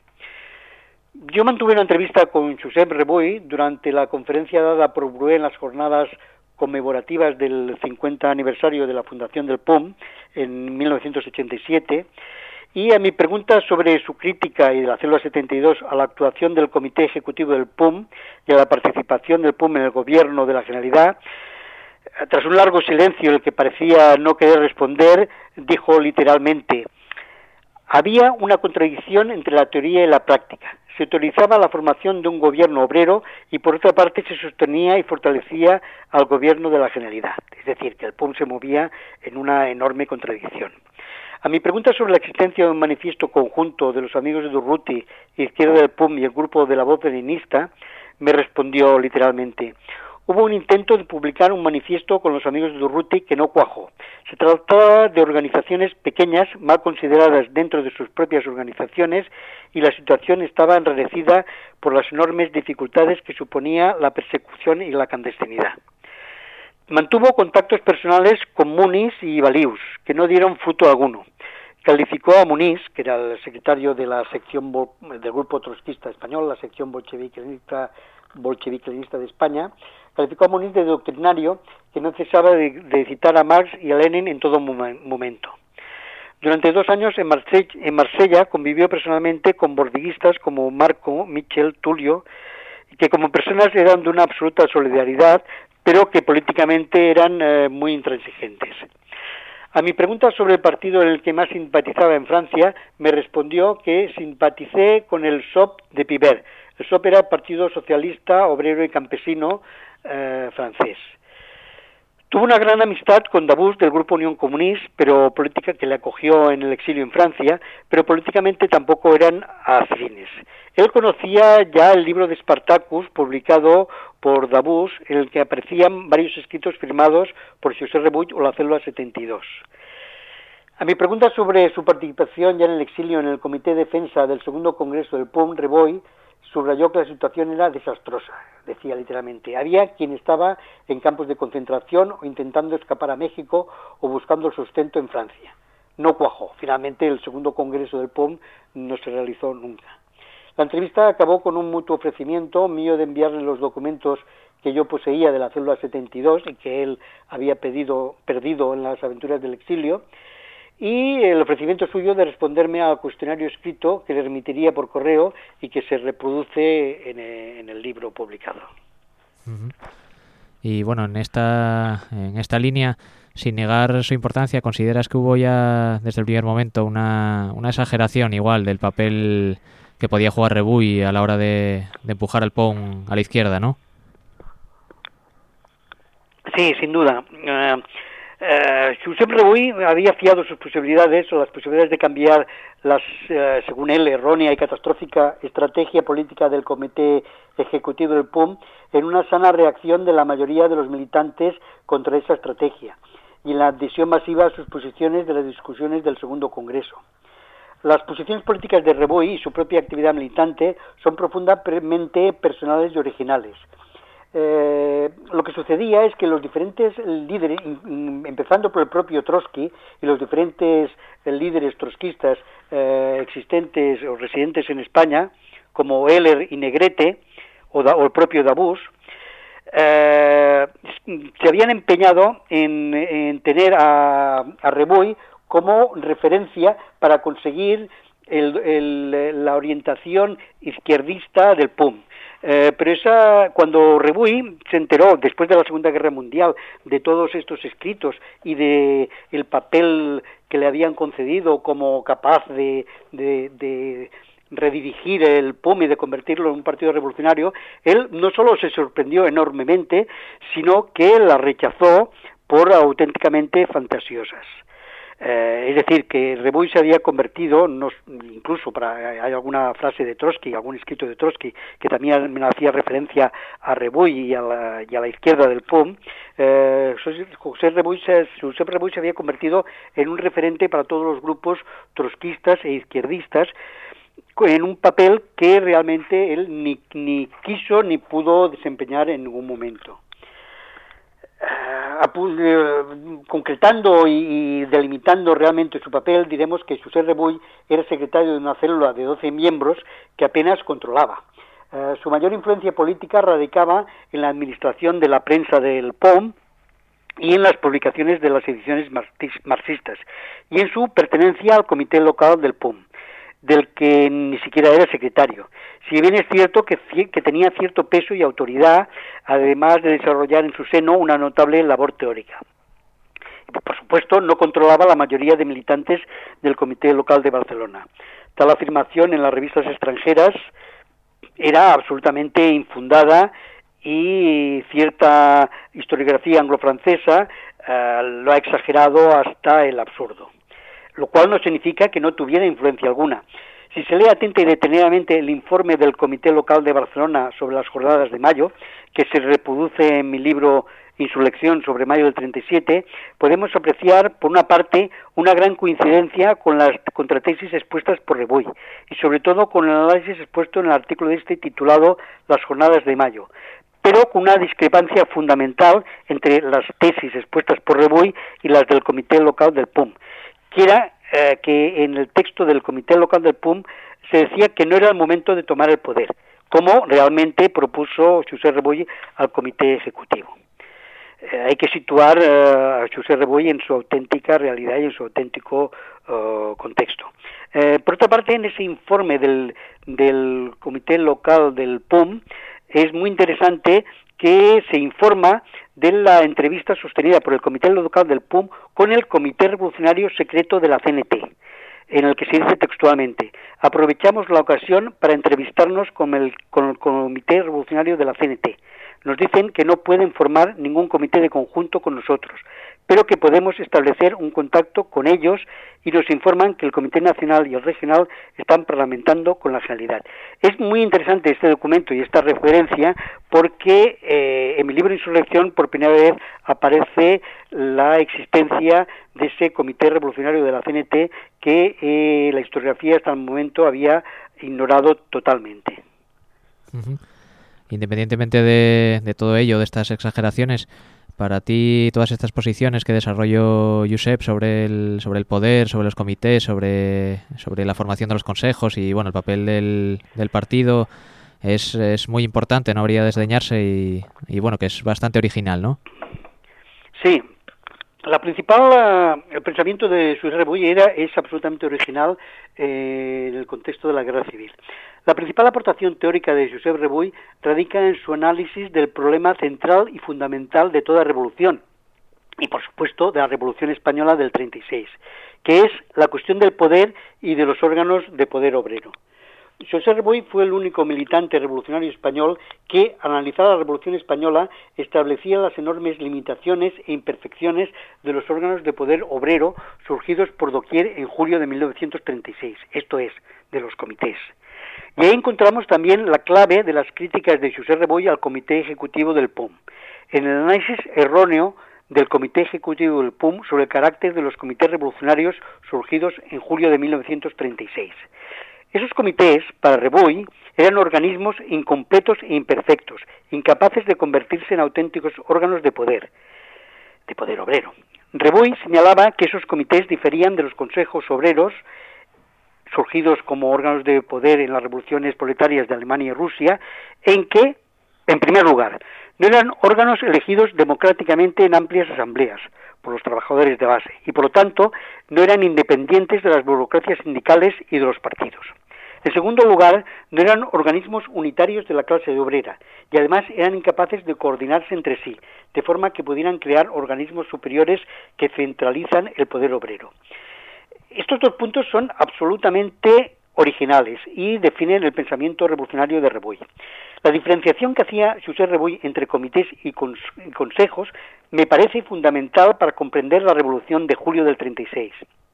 Speaker 4: Yo mantuve una entrevista con Josep Reboy durante la conferencia dada por Brué en las jornadas conmemorativas del cincuenta aniversario de la fundación del P O M en mil novecientos ochenta y siete, y a mi pregunta sobre su crítica y de la célula setenta y dos a la actuación del Comité Ejecutivo del P O M y a la participación del P O M en el gobierno de la Generalidad, tras un largo silencio en el que parecía no querer responder, dijo literalmente: había una contradicción entre la teoría y la práctica. Se autorizaba la formación de un gobierno obrero y por otra parte se sostenía y fortalecía al gobierno de la Generalidad. Es decir, que el P O M se movía en una enorme contradicción. A mi pregunta sobre la existencia de un manifiesto conjunto de los amigos de Durruti, izquierda del P O M y el grupo de la Voz leninista, me respondió literalmente: hubo un intento de publicar un manifiesto con los amigos de Durruti que no cuajó. Se trataba de organizaciones pequeñas, mal consideradas dentro de sus propias organizaciones, y la situación estaba enrarecida por las enormes dificultades que suponía la persecución y la clandestinidad. Mantuvo contactos personales con Muniz y Balius, que no dieron fruto alguno. Calificó a Muniz, que era el secretario de la sección del grupo trotskista español, la sección bolchevique-leninista bolchevique-leninista de España, calificó a Muniz de doctrinario que no cesaba de, de citar a Marx y a Lenin en todo momento. Durante dos años en Marsella, en Marsella convivió personalmente con bordiguistas como Marco, Michel, Tulio, que como personas eran de una absoluta solidaridad, pero que políticamente eran eh, muy intransigentes. A mi pregunta sobre el partido en el que más simpatizaba en Francia, me respondió que simpaticé con el S O P de Pivert. El S O P era el Partido Socialista, Obrero y Campesino eh, francés. Tuvo una gran amistad con Dabous del grupo Unión Comunista, pero política que le acogió en el exilio en Francia, pero políticamente tampoco eran afines. Él conocía ya el libro de Spartacus, publicado por Dabous, en el que aparecían varios escritos firmados por Josep Reboy o la célula setenta y dos. A mi pregunta sobre su participación ya en el exilio en el Comité de Defensa del segundo Congreso del P O M, Reboy subrayó que la situación era desastrosa, decía literalmente. Había quien estaba en campos de concentración o intentando escapar a México o buscando el sustento en Francia. No cuajó. Finalmente el segundo Congreso del P O M no se realizó nunca. La entrevista acabó con un mutuo ofrecimiento mío de enviarle los documentos que yo poseía de la célula setenta y dos y que él había pedido, perdido en las aventuras del exilio, y el ofrecimiento suyo de responderme al cuestionario escrito que le remitiría por correo y que se reproduce en el, en el libro publicado.
Speaker 2: Uh-huh. Y bueno, en esta, en esta línea, sin negar su importancia, ¿consideras que hubo ya desde el primer momento una, una exageración igual del papel que podía jugar Reboy a la hora de, de empujar al P O M a la izquierda, no?
Speaker 4: Sí, sin duda. Uh, Uh, Josep Reboy había fiado sus posibilidades o las posibilidades de cambiar las, uh, según él, errónea y catastrófica estrategia política del Comité Ejecutivo del P O M en una sana reacción de la mayoría de los militantes contra esa estrategia y en la adhesión masiva a sus posiciones de las discusiones del segundo Congreso. Las posiciones políticas de Reboy y su propia actividad militante son profundamente personales y originales. Eh, lo que sucedía es que los diferentes líderes, empezando por el propio Trotsky y los diferentes líderes trotskistas eh, existentes o residentes en España, como Heller y Negrete o, da, o el propio Dabous, eh, se habían empeñado en, en tener a, a Reboy como referencia para conseguir el, el, la orientación izquierdista del P U M. Eh, pero esa, cuando Rebull se enteró, después de la Segunda Guerra Mundial, de todos estos escritos y de el papel que le habían concedido como capaz de, de, de redirigir el P U M y de convertirlo en un partido revolucionario, él no solo se sorprendió enormemente, sino que la rechazó por auténticamente fantasiosas. Eh, es decir, que Rebull se había convertido, no, incluso para, hay alguna frase de Trotsky, algún escrito de Trotsky, que también me hacía referencia a Rebull y a la, y a la izquierda del P U M, eh, José Rebull se, Josep Rebull se había convertido en un referente para todos los grupos trotskistas e izquierdistas, en un papel que realmente él ni, ni quiso ni pudo desempeñar en ningún momento. Uh, concretando y, y delimitando realmente su papel, diremos que Josep Rebull era secretario de una célula de doce miembros que apenas controlaba. Uh, su mayor influencia política radicaba en la administración de la prensa del P O M y en las publicaciones de las ediciones marxistas, y en su pertenencia al comité local del P O M, del que ni siquiera era secretario. Si bien es cierto que, que tenía cierto peso y autoridad, además de desarrollar en su seno una notable labor teórica. Por supuesto, no controlaba la mayoría de militantes del comité local de Barcelona. Tal afirmación en las revistas extranjeras era absolutamente infundada y cierta historiografía anglo-francesa uh, lo ha exagerado hasta el absurdo, lo cual no significa que no tuviera influencia alguna. Si se lee atenta y detenidamente el informe del Comité Local de Barcelona sobre las jornadas de mayo, que se reproduce en mi libro Insurrección sobre mayo del treinta y siete, podemos apreciar, por una parte, una gran coincidencia con las contratesis expuestas por Rebull, y sobre todo con el análisis expuesto en el artículo de este titulado Las jornadas de mayo, pero con una discrepancia fundamental entre las tesis expuestas por Rebull y las del Comité Local del P U M, que era eh, que en el texto del Comité Local del P U M se decía que no era el momento de tomar el poder, como realmente propuso Josep Rebull al Comité Ejecutivo. Eh, hay que situar eh, a Josep Rebull en su auténtica realidad y en su auténtico uh, contexto. Eh, por otra parte, en ese informe del, del Comité Local del P U M es muy interesante que se informa de la entrevista sostenida por el Comité Local del P U M con el Comité Revolucionario Secreto de la C N T, en el que se dice textualmente: aprovechamos la ocasión para entrevistarnos con el, con el Comité Revolucionario de la C N T. Nos dicen que no pueden formar ningún comité de conjunto con nosotros, pero que podemos establecer un contacto con ellos, y nos informan que el Comité Nacional y el Regional están parlamentando con la Generalidad. Es muy interesante este documento y esta referencia porque eh, en mi libro Insurrección por primera vez aparece la existencia de ese Comité Revolucionario de la C N T que eh, la historiografía hasta el momento había ignorado totalmente.
Speaker 2: Uh-huh. Independientemente de, de todo ello, de estas exageraciones, para ti todas estas posiciones que desarrolló Josep sobre el sobre el poder, sobre los comités, sobre sobre la formación de los consejos y bueno el papel del, del partido es, es muy importante, no habría de desdeñarse y, y bueno que es bastante original, ¿no?
Speaker 4: Sí. La principal, el pensamiento de Josep Rebull era, es absolutamente original eh, en el contexto de la Guerra Civil. La principal aportación teórica de Josep Rebull radica en su análisis del problema central y fundamental de toda revolución, y por supuesto de la Revolución Española del treinta y seis, que es la cuestión del poder y de los órganos de poder obrero. Josep Rebull fue el único militante revolucionario español que, al analizar la Revolución Española, establecía las enormes limitaciones e imperfecciones de los órganos de poder obrero surgidos por doquier en julio de mil novecientos treinta y seis, esto es, de los comités. Y ahí encontramos también la clave de las críticas de Josep Rebull al Comité Ejecutivo del P U M, en el análisis erróneo del Comité Ejecutivo del P U M sobre el carácter de los comités revolucionarios surgidos en julio de mil novecientos treinta y seis. Esos comités, para Rebull, eran organismos incompletos e imperfectos, incapaces de convertirse en auténticos órganos de poder, de poder obrero. Rebull señalaba que esos comités diferían de los consejos obreros, surgidos como órganos de poder en las revoluciones proletarias de Alemania y Rusia, en que, en primer lugar, no eran órganos elegidos democráticamente en amplias asambleas, por los trabajadores de base, y por lo tanto no eran independientes de las burocracias sindicales y de los partidos. En segundo lugar, no eran organismos unitarios de la clase obrera, y además eran incapaces de coordinarse entre sí, de forma que pudieran crear organismos superiores que centralizan el poder obrero. Estos dos puntos son absolutamente originales y definen el pensamiento revolucionario de Rebull. La diferenciación que hacía Josep Rebull entre comités y, cons y consejos me parece fundamental para comprender la revolución de julio del treinta y seis.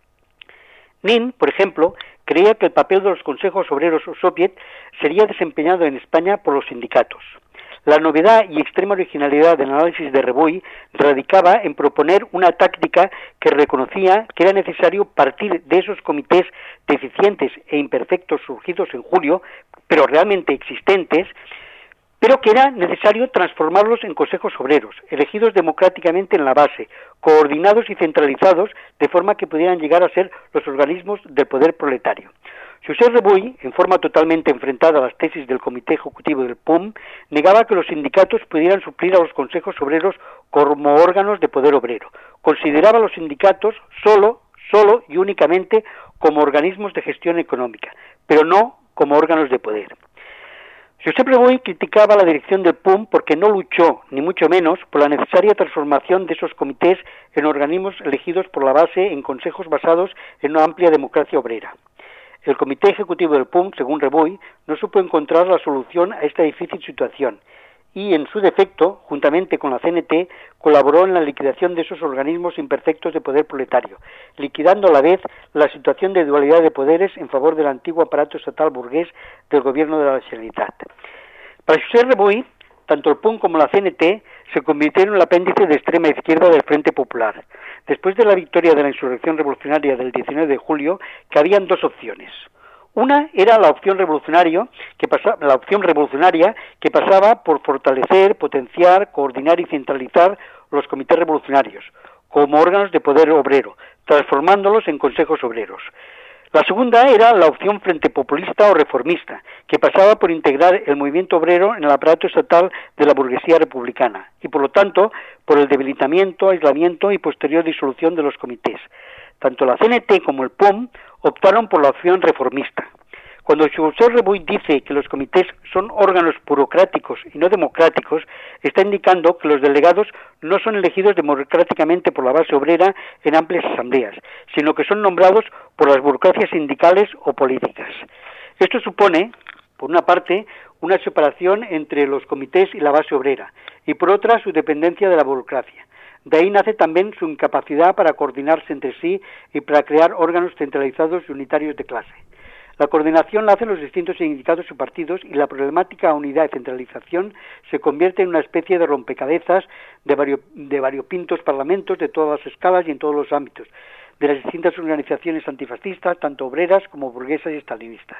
Speaker 4: Nin, por ejemplo, creía que el papel de los consejos obreros o soviet sería desempeñado en España por los sindicatos. La novedad y extrema originalidad del análisis de Rebull radicaba en proponer una táctica que reconocía que era necesario partir de esos comités deficientes e imperfectos surgidos en julio, pero realmente existentes, pero que era necesario transformarlos en consejos obreros, elegidos democráticamente en la base, coordinados y centralizados, de forma que pudieran llegar a ser los organismos del poder proletario. Josep Rebull, en forma totalmente enfrentada a las tesis del Comité Ejecutivo del P U M, negaba que los sindicatos pudieran suplir a los consejos obreros como órganos de poder obrero. Consideraba a los sindicatos solo, solo y únicamente como organismos de gestión económica, pero no como órganos de poder. Josep Rebull criticaba la dirección del P U M porque no luchó, ni mucho menos, por la necesaria transformación de esos comités en organismos elegidos por la base en consejos basados en una amplia democracia obrera. El Comité Ejecutivo del P U M, según Rebull, no supo encontrar la solución a esta difícil situación y, en su defecto, juntamente con la C N T, colaboró en la liquidación de esos organismos imperfectos de poder proletario, liquidando a la vez la situación de dualidad de poderes en favor del antiguo aparato estatal burgués del gobierno de la Generalitat. Para Josep Rebull, tanto el P U M como la C N T se convirtieron en el apéndice de extrema izquierda del Frente Popular. Después de la victoria de la insurrección revolucionaria del diecinueve de julio, que habían dos opciones. Una era la opción revolucionaria que pasaba, la opción revolucionaria que pasaba por fortalecer, potenciar, coordinar y centralizar los comités revolucionarios como órganos de poder obrero, transformándolos en consejos obreros. La segunda era la opción frente populista o reformista, que pasaba por integrar el movimiento obrero en el aparato estatal de la burguesía republicana y, por lo tanto, por el debilitamiento, aislamiento y posterior disolución de los comités. Tanto la C N T como el P U M optaron por la opción reformista. Cuando Josep Rebull dice que los comités son órganos burocráticos y no democráticos, está indicando que los delegados no son elegidos democráticamente por la base obrera en amplias asambleas, sino que son nombrados por las burocracias sindicales o políticas. Esto supone, por una parte, una separación entre los comités y la base obrera, y por otra, su dependencia de la burocracia. De ahí nace también su incapacidad para coordinarse entre sí y para crear órganos centralizados y unitarios de clase. La coordinación la hacen los distintos sindicatos y partidos y la problemática unidad y centralización se convierte en una especie de rompecabezas de, vario, de variopintos parlamentos de todas las escalas y en todos los ámbitos, de las distintas organizaciones antifascistas, tanto obreras como burguesas y estalinistas.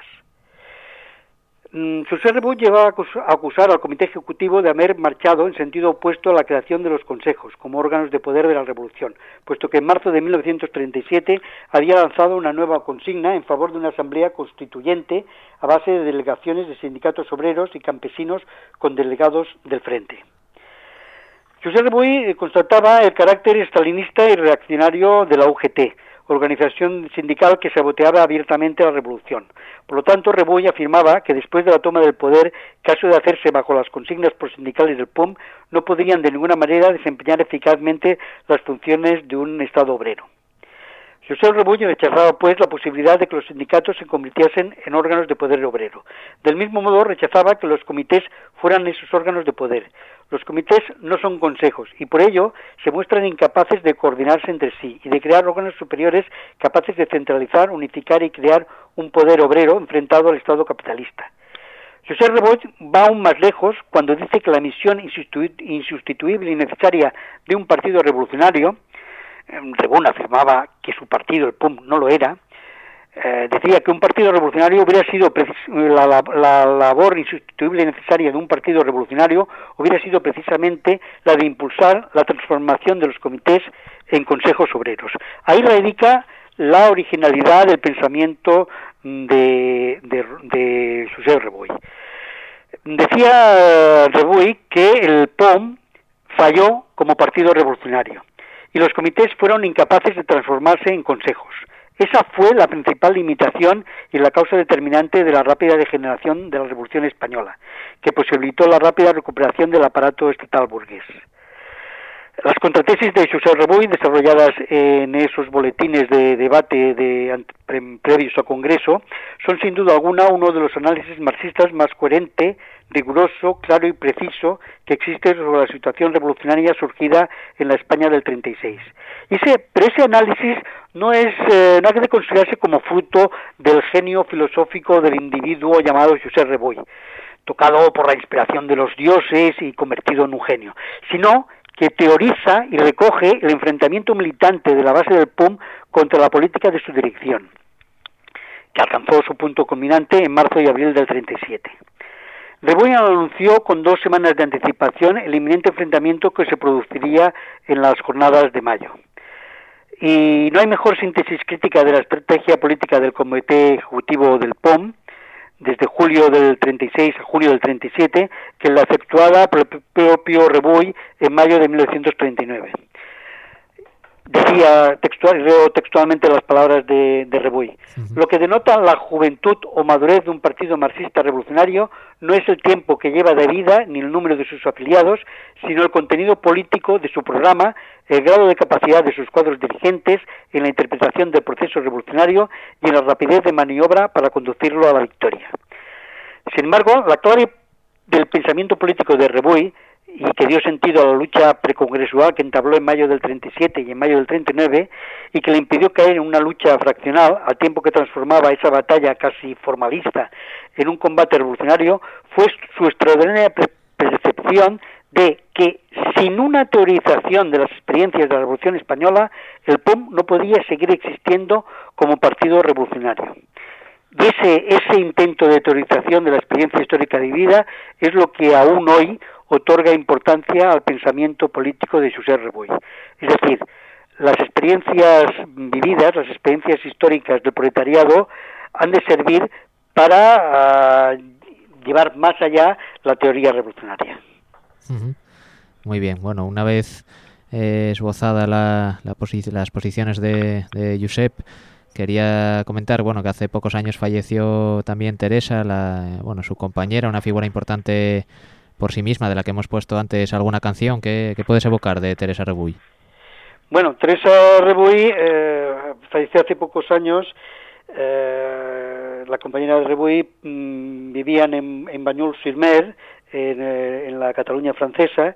Speaker 4: Josep Rebull llegó a acusar al Comité Ejecutivo de haber marchado en sentido opuesto a la creación de los consejos como órganos de poder de la Revolución, puesto que en marzo de mil novecientos treinta y siete había lanzado una nueva consigna en favor de una asamblea constituyente a base de delegaciones de sindicatos obreros y campesinos con delegados del Frente. Josep Rebull constataba el carácter estalinista y reaccionario de la U G T, organización sindical que saboteaba abiertamente la revolución. Por lo tanto, Rebull afirmaba que después de la toma del poder, caso de hacerse bajo las consignas prosindicales del P U M, no podrían de ninguna manera desempeñar eficazmente las funciones de un Estado obrero. Josep Rebull rechazaba, pues, la posibilidad de que los sindicatos se convirtiesen en órganos de poder obrero. Del mismo modo, rechazaba que los comités fueran esos órganos de poder. Los comités no son consejos y por ello se muestran incapaces de coordinarse entre sí y de crear órganos superiores capaces de centralizar, unificar y crear un poder obrero enfrentado al Estado capitalista. Josep Rebull va aún más lejos cuando dice que la misión insustituible y necesaria de un partido revolucionario, Rebull afirmaba que su partido, el P U M, no lo era, eh, decía que un partido revolucionario hubiera sido, la, la, la labor insustituible y necesaria de un partido revolucionario hubiera sido precisamente la de impulsar la transformación de los comités en consejos obreros. Ahí radica la originalidad del pensamiento de, de, de Josep Rebull. Decía Rebull que el P O M falló como partido revolucionario y los comités fueron incapaces de transformarse en consejos. Esa fue la principal limitación y la causa determinante de la rápida degeneración de la Revolución Española, que posibilitó la rápida recuperación del aparato estatal burgués. Las contratesis de Josep Rebull, desarrolladas en esos boletines de debate de, de, previos al Congreso, son sin duda alguna uno de los análisis marxistas más coherente, riguroso, claro y preciso que existe sobre la situación revolucionaria surgida en la España del treinta y seis. Y ese, pero ese análisis no es eh, no ha de considerarse como fruto del genio filosófico del individuo llamado Josep Rebull, tocado por la inspiración de los dioses y convertido en un genio, sino que teoriza y recoge el enfrentamiento militante de la base del P U M contra la política de su dirección, que alcanzó su punto culminante en marzo y abril del treinta y siete. Rebull anunció con dos semanas de anticipación el inminente enfrentamiento que se produciría en las jornadas de mayo. Y no hay mejor síntesis crítica de la estrategia política del Comité Ejecutivo del P O M desde julio del treinta y seis a julio del treinta y siete, que la efectuada por el propio Rebull en mayo de mil novecientos treinta y nueve. Decía textual, leo textualmente las palabras de, de Rebull. Uh-huh. Lo que denota la juventud o madurez de un partido marxista revolucionario no es el tiempo que lleva de vida ni el número de sus afiliados, sino el contenido político de su programa, el grado de capacidad de sus cuadros dirigentes en la interpretación del proceso revolucionario y en la rapidez de maniobra para conducirlo a la victoria. Sin embargo, la clave del pensamiento político de Rebull, y que dio sentido a la lucha precongresual que entabló en mayo del treinta y siete y en mayo del treinta y nueve, y que le impidió caer en una lucha fraccional al tiempo que transformaba esa batalla casi formalista en un combate revolucionario, fue su extraordinaria percepción de que sin una teorización de las experiencias de la Revolución Española, el P U M no podía seguir existiendo como partido revolucionario. Y ese, ese intento de teorización de la experiencia histórica vivida es lo que aún hoy otorga importancia al pensamiento político de Josep Rebull. Es decir, las experiencias vividas, las experiencias históricas del proletariado han de servir para uh, llevar más allá la teoría revolucionaria.
Speaker 2: Uh-huh. Muy bien, bueno, una vez eh, esbozada la, la posi- las posiciones de, de Josep, quería comentar, bueno, que hace pocos años falleció también Teresa, la, bueno, su compañera, una figura importante por sí misma, de la que hemos puesto antes alguna canción. ¿Qué, qué puedes evocar de Teresa Rebull?
Speaker 4: Bueno, Teresa Rebull eh, falleció hace pocos años. Eh, la compañera de Rebull mmm, vivían en, en Bagnols-sur-Mer, en, eh, en la Cataluña francesa.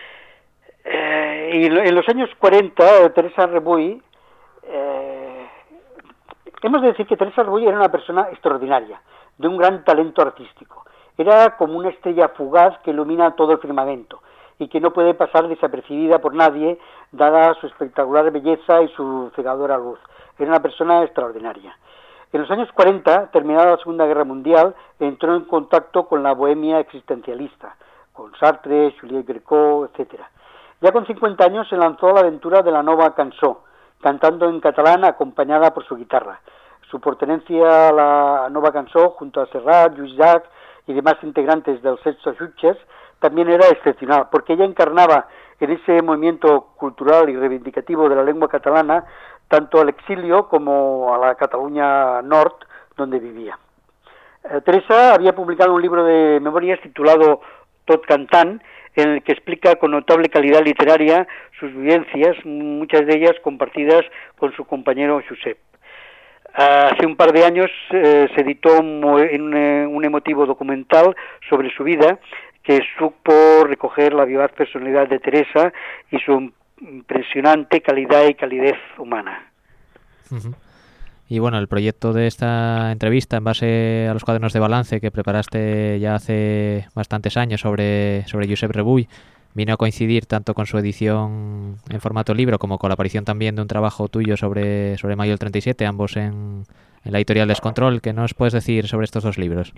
Speaker 4: Eh, y en los años cuarenta, Teresa Rebull, eh, hemos de decir que Teresa Rebull era una persona extraordinaria, de un gran talento artístico. Era como una estrella fugaz que ilumina todo el firmamento y que no puede pasar desapercibida por nadie, dada su espectacular belleza y su cegadora luz. Era una persona extraordinaria. En los años cuarenta, terminada la Segunda Guerra Mundial, entró en contacto con la bohemia existencialista, con Sartre, Juliette Gréco, etcétera. Ya con cincuenta años se lanzó a la aventura de la nova cançó, cantando en catalán acompañada por su guitarra. Su pertenencia a la nova cançó, junto a Serrat, Lluís Llach y demás integrantes del Sexto Jutges, también era excepcional, porque ella encarnaba en ese movimiento cultural y reivindicativo de la lengua catalana tanto al exilio como a la Cataluña Nord, donde vivía. Eh, Teresa había publicado un libro de memorias titulado Tot cantant, en el que explica con notable calidad literaria sus vivencias, muchas de ellas compartidas con su compañero Josep. Hace un par de años eh, se editó un, un, un emotivo documental sobre su vida que supo recoger la vivaz personalidad de Teresa y su impresionante calidad y calidez humana.
Speaker 2: Uh-huh. Y bueno, el proyecto de esta entrevista, en base a los cuadernos de balance que preparaste ya hace bastantes años sobre, sobre Josep Rebull, vino a coincidir tanto con su edición en formato libro como con la aparición también de un trabajo tuyo sobre, sobre mayo del treinta y siete, ambos en, en la editorial Descontrol. ¿Qué nos puedes decir sobre estos dos libros?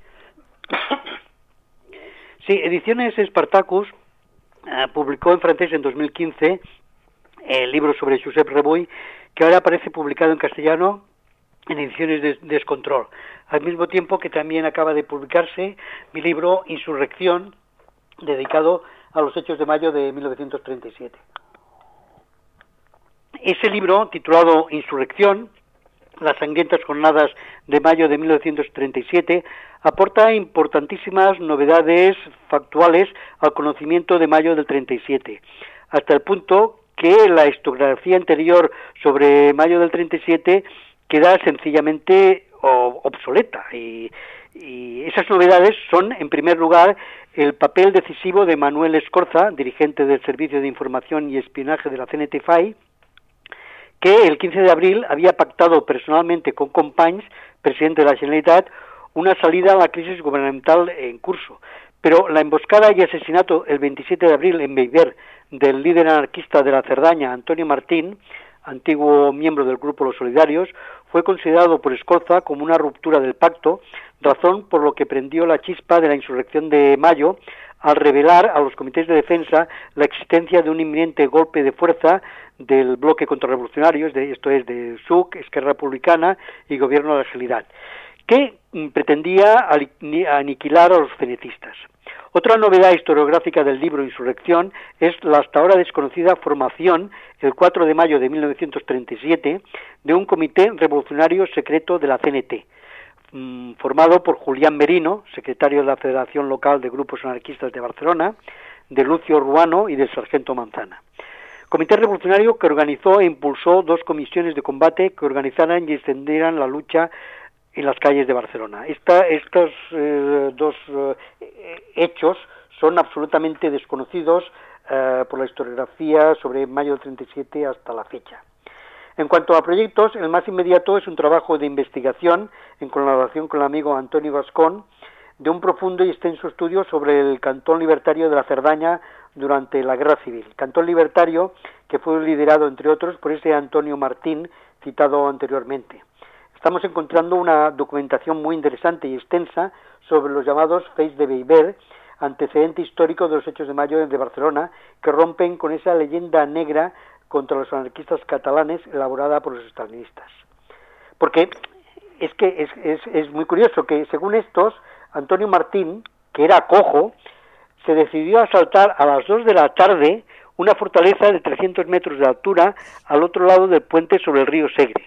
Speaker 4: Sí, Ediciones Spartacus uh, publicó en francés en dos mil quince el libro sobre Josep Rebull, que ahora aparece publicado en castellano en Ediciones de Descontrol, al mismo tiempo que también acaba de publicarse mi libro Insurrección, dedicado a los hechos de mayo de mil novecientos treinta y siete. Ese libro, titulado Insurrección, las sangrientas jornadas de mayo de mil novecientos treinta y siete, aporta importantísimas novedades factuales al conocimiento de mayo del treinta y siete, hasta el punto que la historiografía anterior sobre mayo del treinta y siete queda sencillamente obsoleta. Y, y esas novedades son, en primer lugar, el papel decisivo de Manuel Escorza, dirigente del Servicio de Información y Espionaje de la C N T F A I, que el quince de abril había pactado personalmente con Companys, presidente de la Generalitat, una salida a la crisis gubernamental en curso. Pero la emboscada y asesinato el veintisiete de abril en Beiber del líder anarquista de la Cerdaña, Antonio Martín, antiguo miembro del Grupo Los Solidarios, fue considerado por Escorza como una ruptura del pacto, razón por lo que prendió la chispa de la insurrección de mayo al revelar a los comités de defensa la existencia de un inminente golpe de fuerza del bloque contrarrevolucionario, de, esto es de S U C, Esquerra Republicana y Gobierno de la Generalitat, que pretendía aniquilar a los cenetistas. Otra novedad historiográfica del libro Insurrección es la hasta ahora desconocida formación, el cuatro de mayo de mil novecientos treinta y siete, de un comité revolucionario secreto de la C N T, formado por Julián Merino, secretario de la Federación Local de Grupos Anarquistas de Barcelona, de Lucio Ruano y del sargento Manzana. Comité revolucionario que organizó e impulsó dos comisiones de combate que organizaran y extendieran la lucha en las calles de Barcelona. Esta, estos eh, dos eh, hechos son absolutamente desconocidos eh, por la historiografía sobre mayo del treinta y siete hasta la fecha. En cuanto a proyectos, el más inmediato es un trabajo de investigación en colaboración con el amigo Antonio Gascón de un profundo y extenso estudio sobre el Cantón Libertario de la Cerdaña durante la Guerra Civil. Cantón Libertario que fue liderado, entre otros, por ese Antonio Martín citado anteriormente. Estamos encontrando una documentación muy interesante y extensa sobre los llamados Fets de Beiber, antecedente histórico de los hechos de mayo de Barcelona, que rompen con esa leyenda negra contra los anarquistas catalanes elaborada por los estalinistas. Porque es que es, es, es muy curioso que, según estos, Antonio Martín, que era cojo, se decidió a asaltar a las dos de la tarde una fortaleza de trescientos metros de altura al otro lado del puente sobre el río Segre.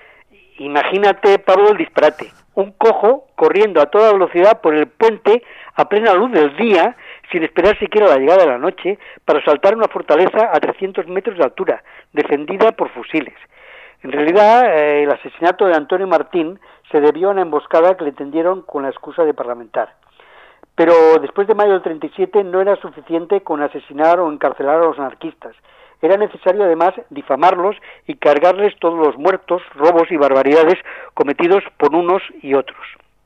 Speaker 4: Imagínate, Pablo, el disparate. Un cojo corriendo a toda velocidad por el puente a plena luz del día, sin esperar siquiera la llegada de la noche, para asaltar una fortaleza a trescientos metros de altura, defendida por fusiles. En realidad, eh, el asesinato de Antonio Martín se debió a una emboscada que le tendieron con la excusa de parlamentar. Pero después de mayo del treinta y siete no era suficiente con asesinar o encarcelar a los anarquistas. Era necesario además difamarlos y cargarles todos los muertos, robos y barbaridades cometidos por unos y otros.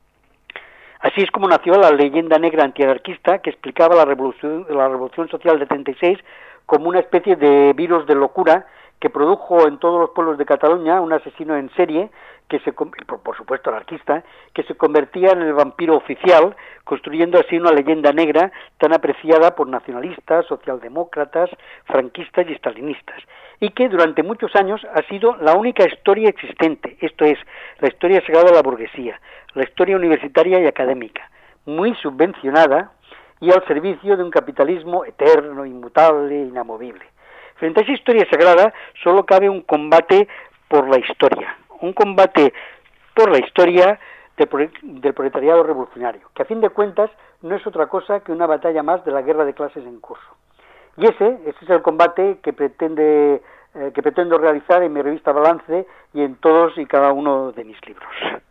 Speaker 4: Así es como nació la leyenda negra antianarquista que explicaba la revolución, la revolución social de treinta y seis como una especie de virus de locura que produjo en todos los pueblos de Cataluña un asesino en serie, que se, por supuesto anarquista, que se convertía en el vampiro oficial, construyendo así una leyenda negra tan apreciada por nacionalistas, socialdemócratas, franquistas y estalinistas, y que durante muchos años ha sido la única historia existente, esto es, la historia sagrada de la burguesía, la historia universitaria y académica, muy subvencionada y al servicio de un capitalismo eterno, inmutable e inamovible. Frente a esa historia sagrada solo cabe un combate por la historia, un combate por la historia del proletariado revolucionario, que a fin de cuentas no es otra cosa que una batalla más de la guerra de clases en curso. Y ese, ese es el combate que pretende eh, que pretendo realizar en mi revista Balance y en todos y cada uno de mis libros.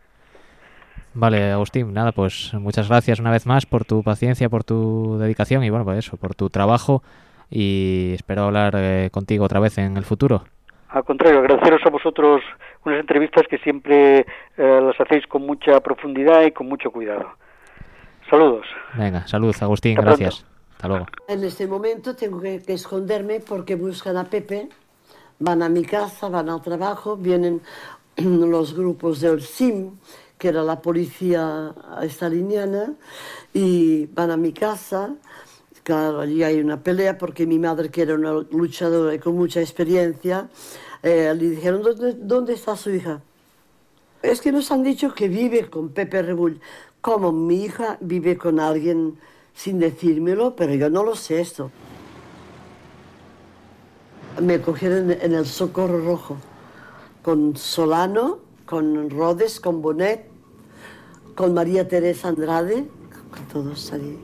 Speaker 2: Vale, Agustín, nada, pues muchas gracias una vez más por tu paciencia, por tu dedicación y bueno, pues eso, por tu trabajo, y espero hablar eh, contigo otra vez en el futuro.
Speaker 4: Al contrario, agradeceros a vosotros unas entrevistas que siempre eh, las hacéis con mucha profundidad y con mucho cuidado. Saludos.
Speaker 2: Venga, salud, Agustín,
Speaker 4: Hasta
Speaker 2: gracias.
Speaker 4: Pronto.
Speaker 2: Hasta luego.
Speaker 5: En este momento tengo que, que esconderme porque buscan a Pepe, van a mi casa, van al trabajo, vienen los grupos del S I M, que era la policía staliniana, y van a mi casa. Claro, allí hay una pelea porque mi madre, que era una luchadora y con mucha experiencia, eh, le dijeron, ¿dónde, ¿dónde está su hija? Es que nos han dicho que vive con Pepe Rebull. ¿Cómo mi hija vive con alguien sin decírmelo? Pero yo no lo sé esto. me cogieron en el Socorro Rojo, con Solano, con Rodes, con Bonet, con María Teresa Andrade, con todos allí.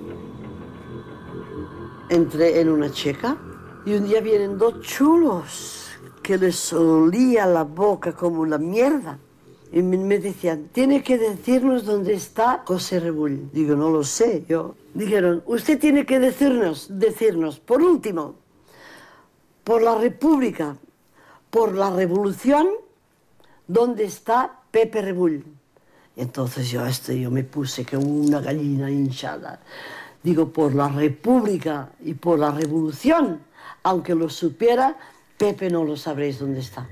Speaker 5: Entré en una checa y un día vienen dos chulos que les olía la boca como la mierda. Y me decían, tiene que decirnos dónde está José Rebull. Digo, no lo sé, yo. Dijeron, usted tiene que decirnos, decirnos, por último, por la República, por la Revolución, dónde está Pepe Rebull. Y entonces yo, esto, yo me puse como una gallina hinchada. Digo, por la República y por la Revolución, aunque lo supiera, Pepe no lo sabréis dónde está.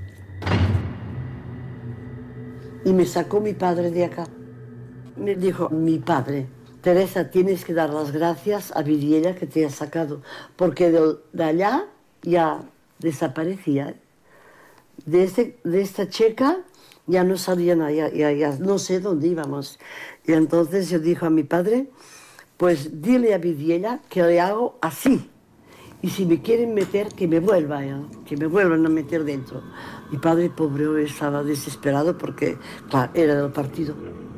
Speaker 5: Y me sacó mi padre de acá. Me dijo, mi padre, Teresa, tienes que dar las gracias a Vidiella que te ha sacado, porque de, de allá ya desaparecía. De, este, de esta checa ya no salía nada, ya, ya, ya no sé dónde íbamos. Y entonces yo dije a mi padre, pues dile a Vidiella que le hago así. Y si me quieren meter, que me vuelvan, que me vuelvan a meter dentro. Mi padre, pobre, estaba desesperado porque, claro, era del partido.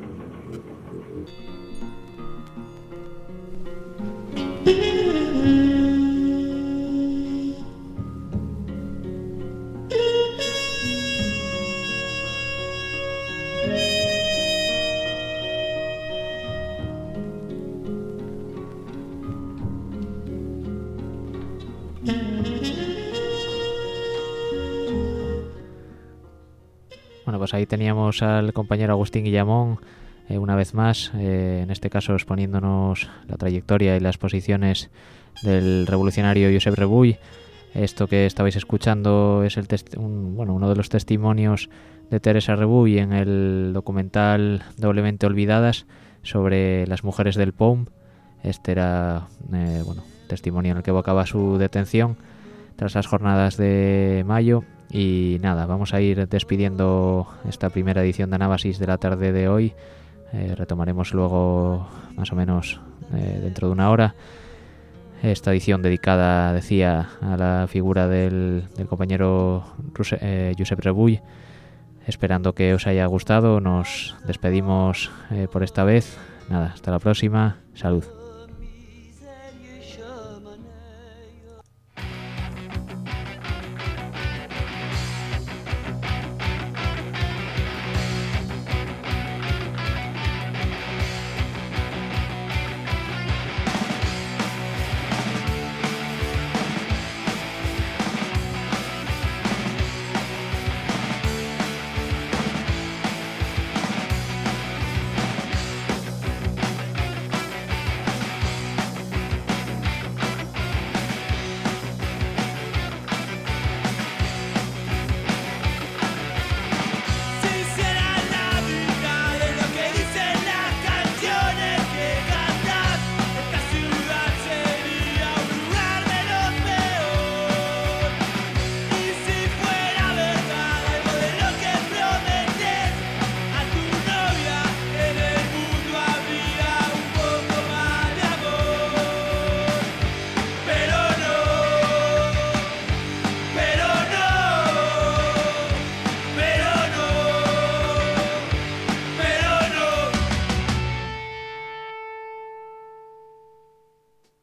Speaker 2: Bueno, pues ahí teníamos al compañero Agustín Guillamón, eh, una vez más, eh, en este caso exponiéndonos la trayectoria y las posiciones del revolucionario Josep Rebull. Esto que estabais escuchando es el testi- un, bueno, uno de los testimonios de Teresa Rebull en el documental Doblemente Olvidadas sobre las mujeres del P O M. Este era eh, bueno, testimonio en el que evocaba su detención tras las jornadas de mayo. Y nada, vamos a ir despidiendo esta primera edición de Anábasis de la tarde de hoy. Eh, retomaremos luego, más o menos eh, dentro de una hora, esta edición dedicada, decía, a la figura del, del compañero Ruse, eh, Josep Rebull. Esperando que os haya gustado, nos despedimos eh, por esta vez. Nada, hasta la próxima. Salud.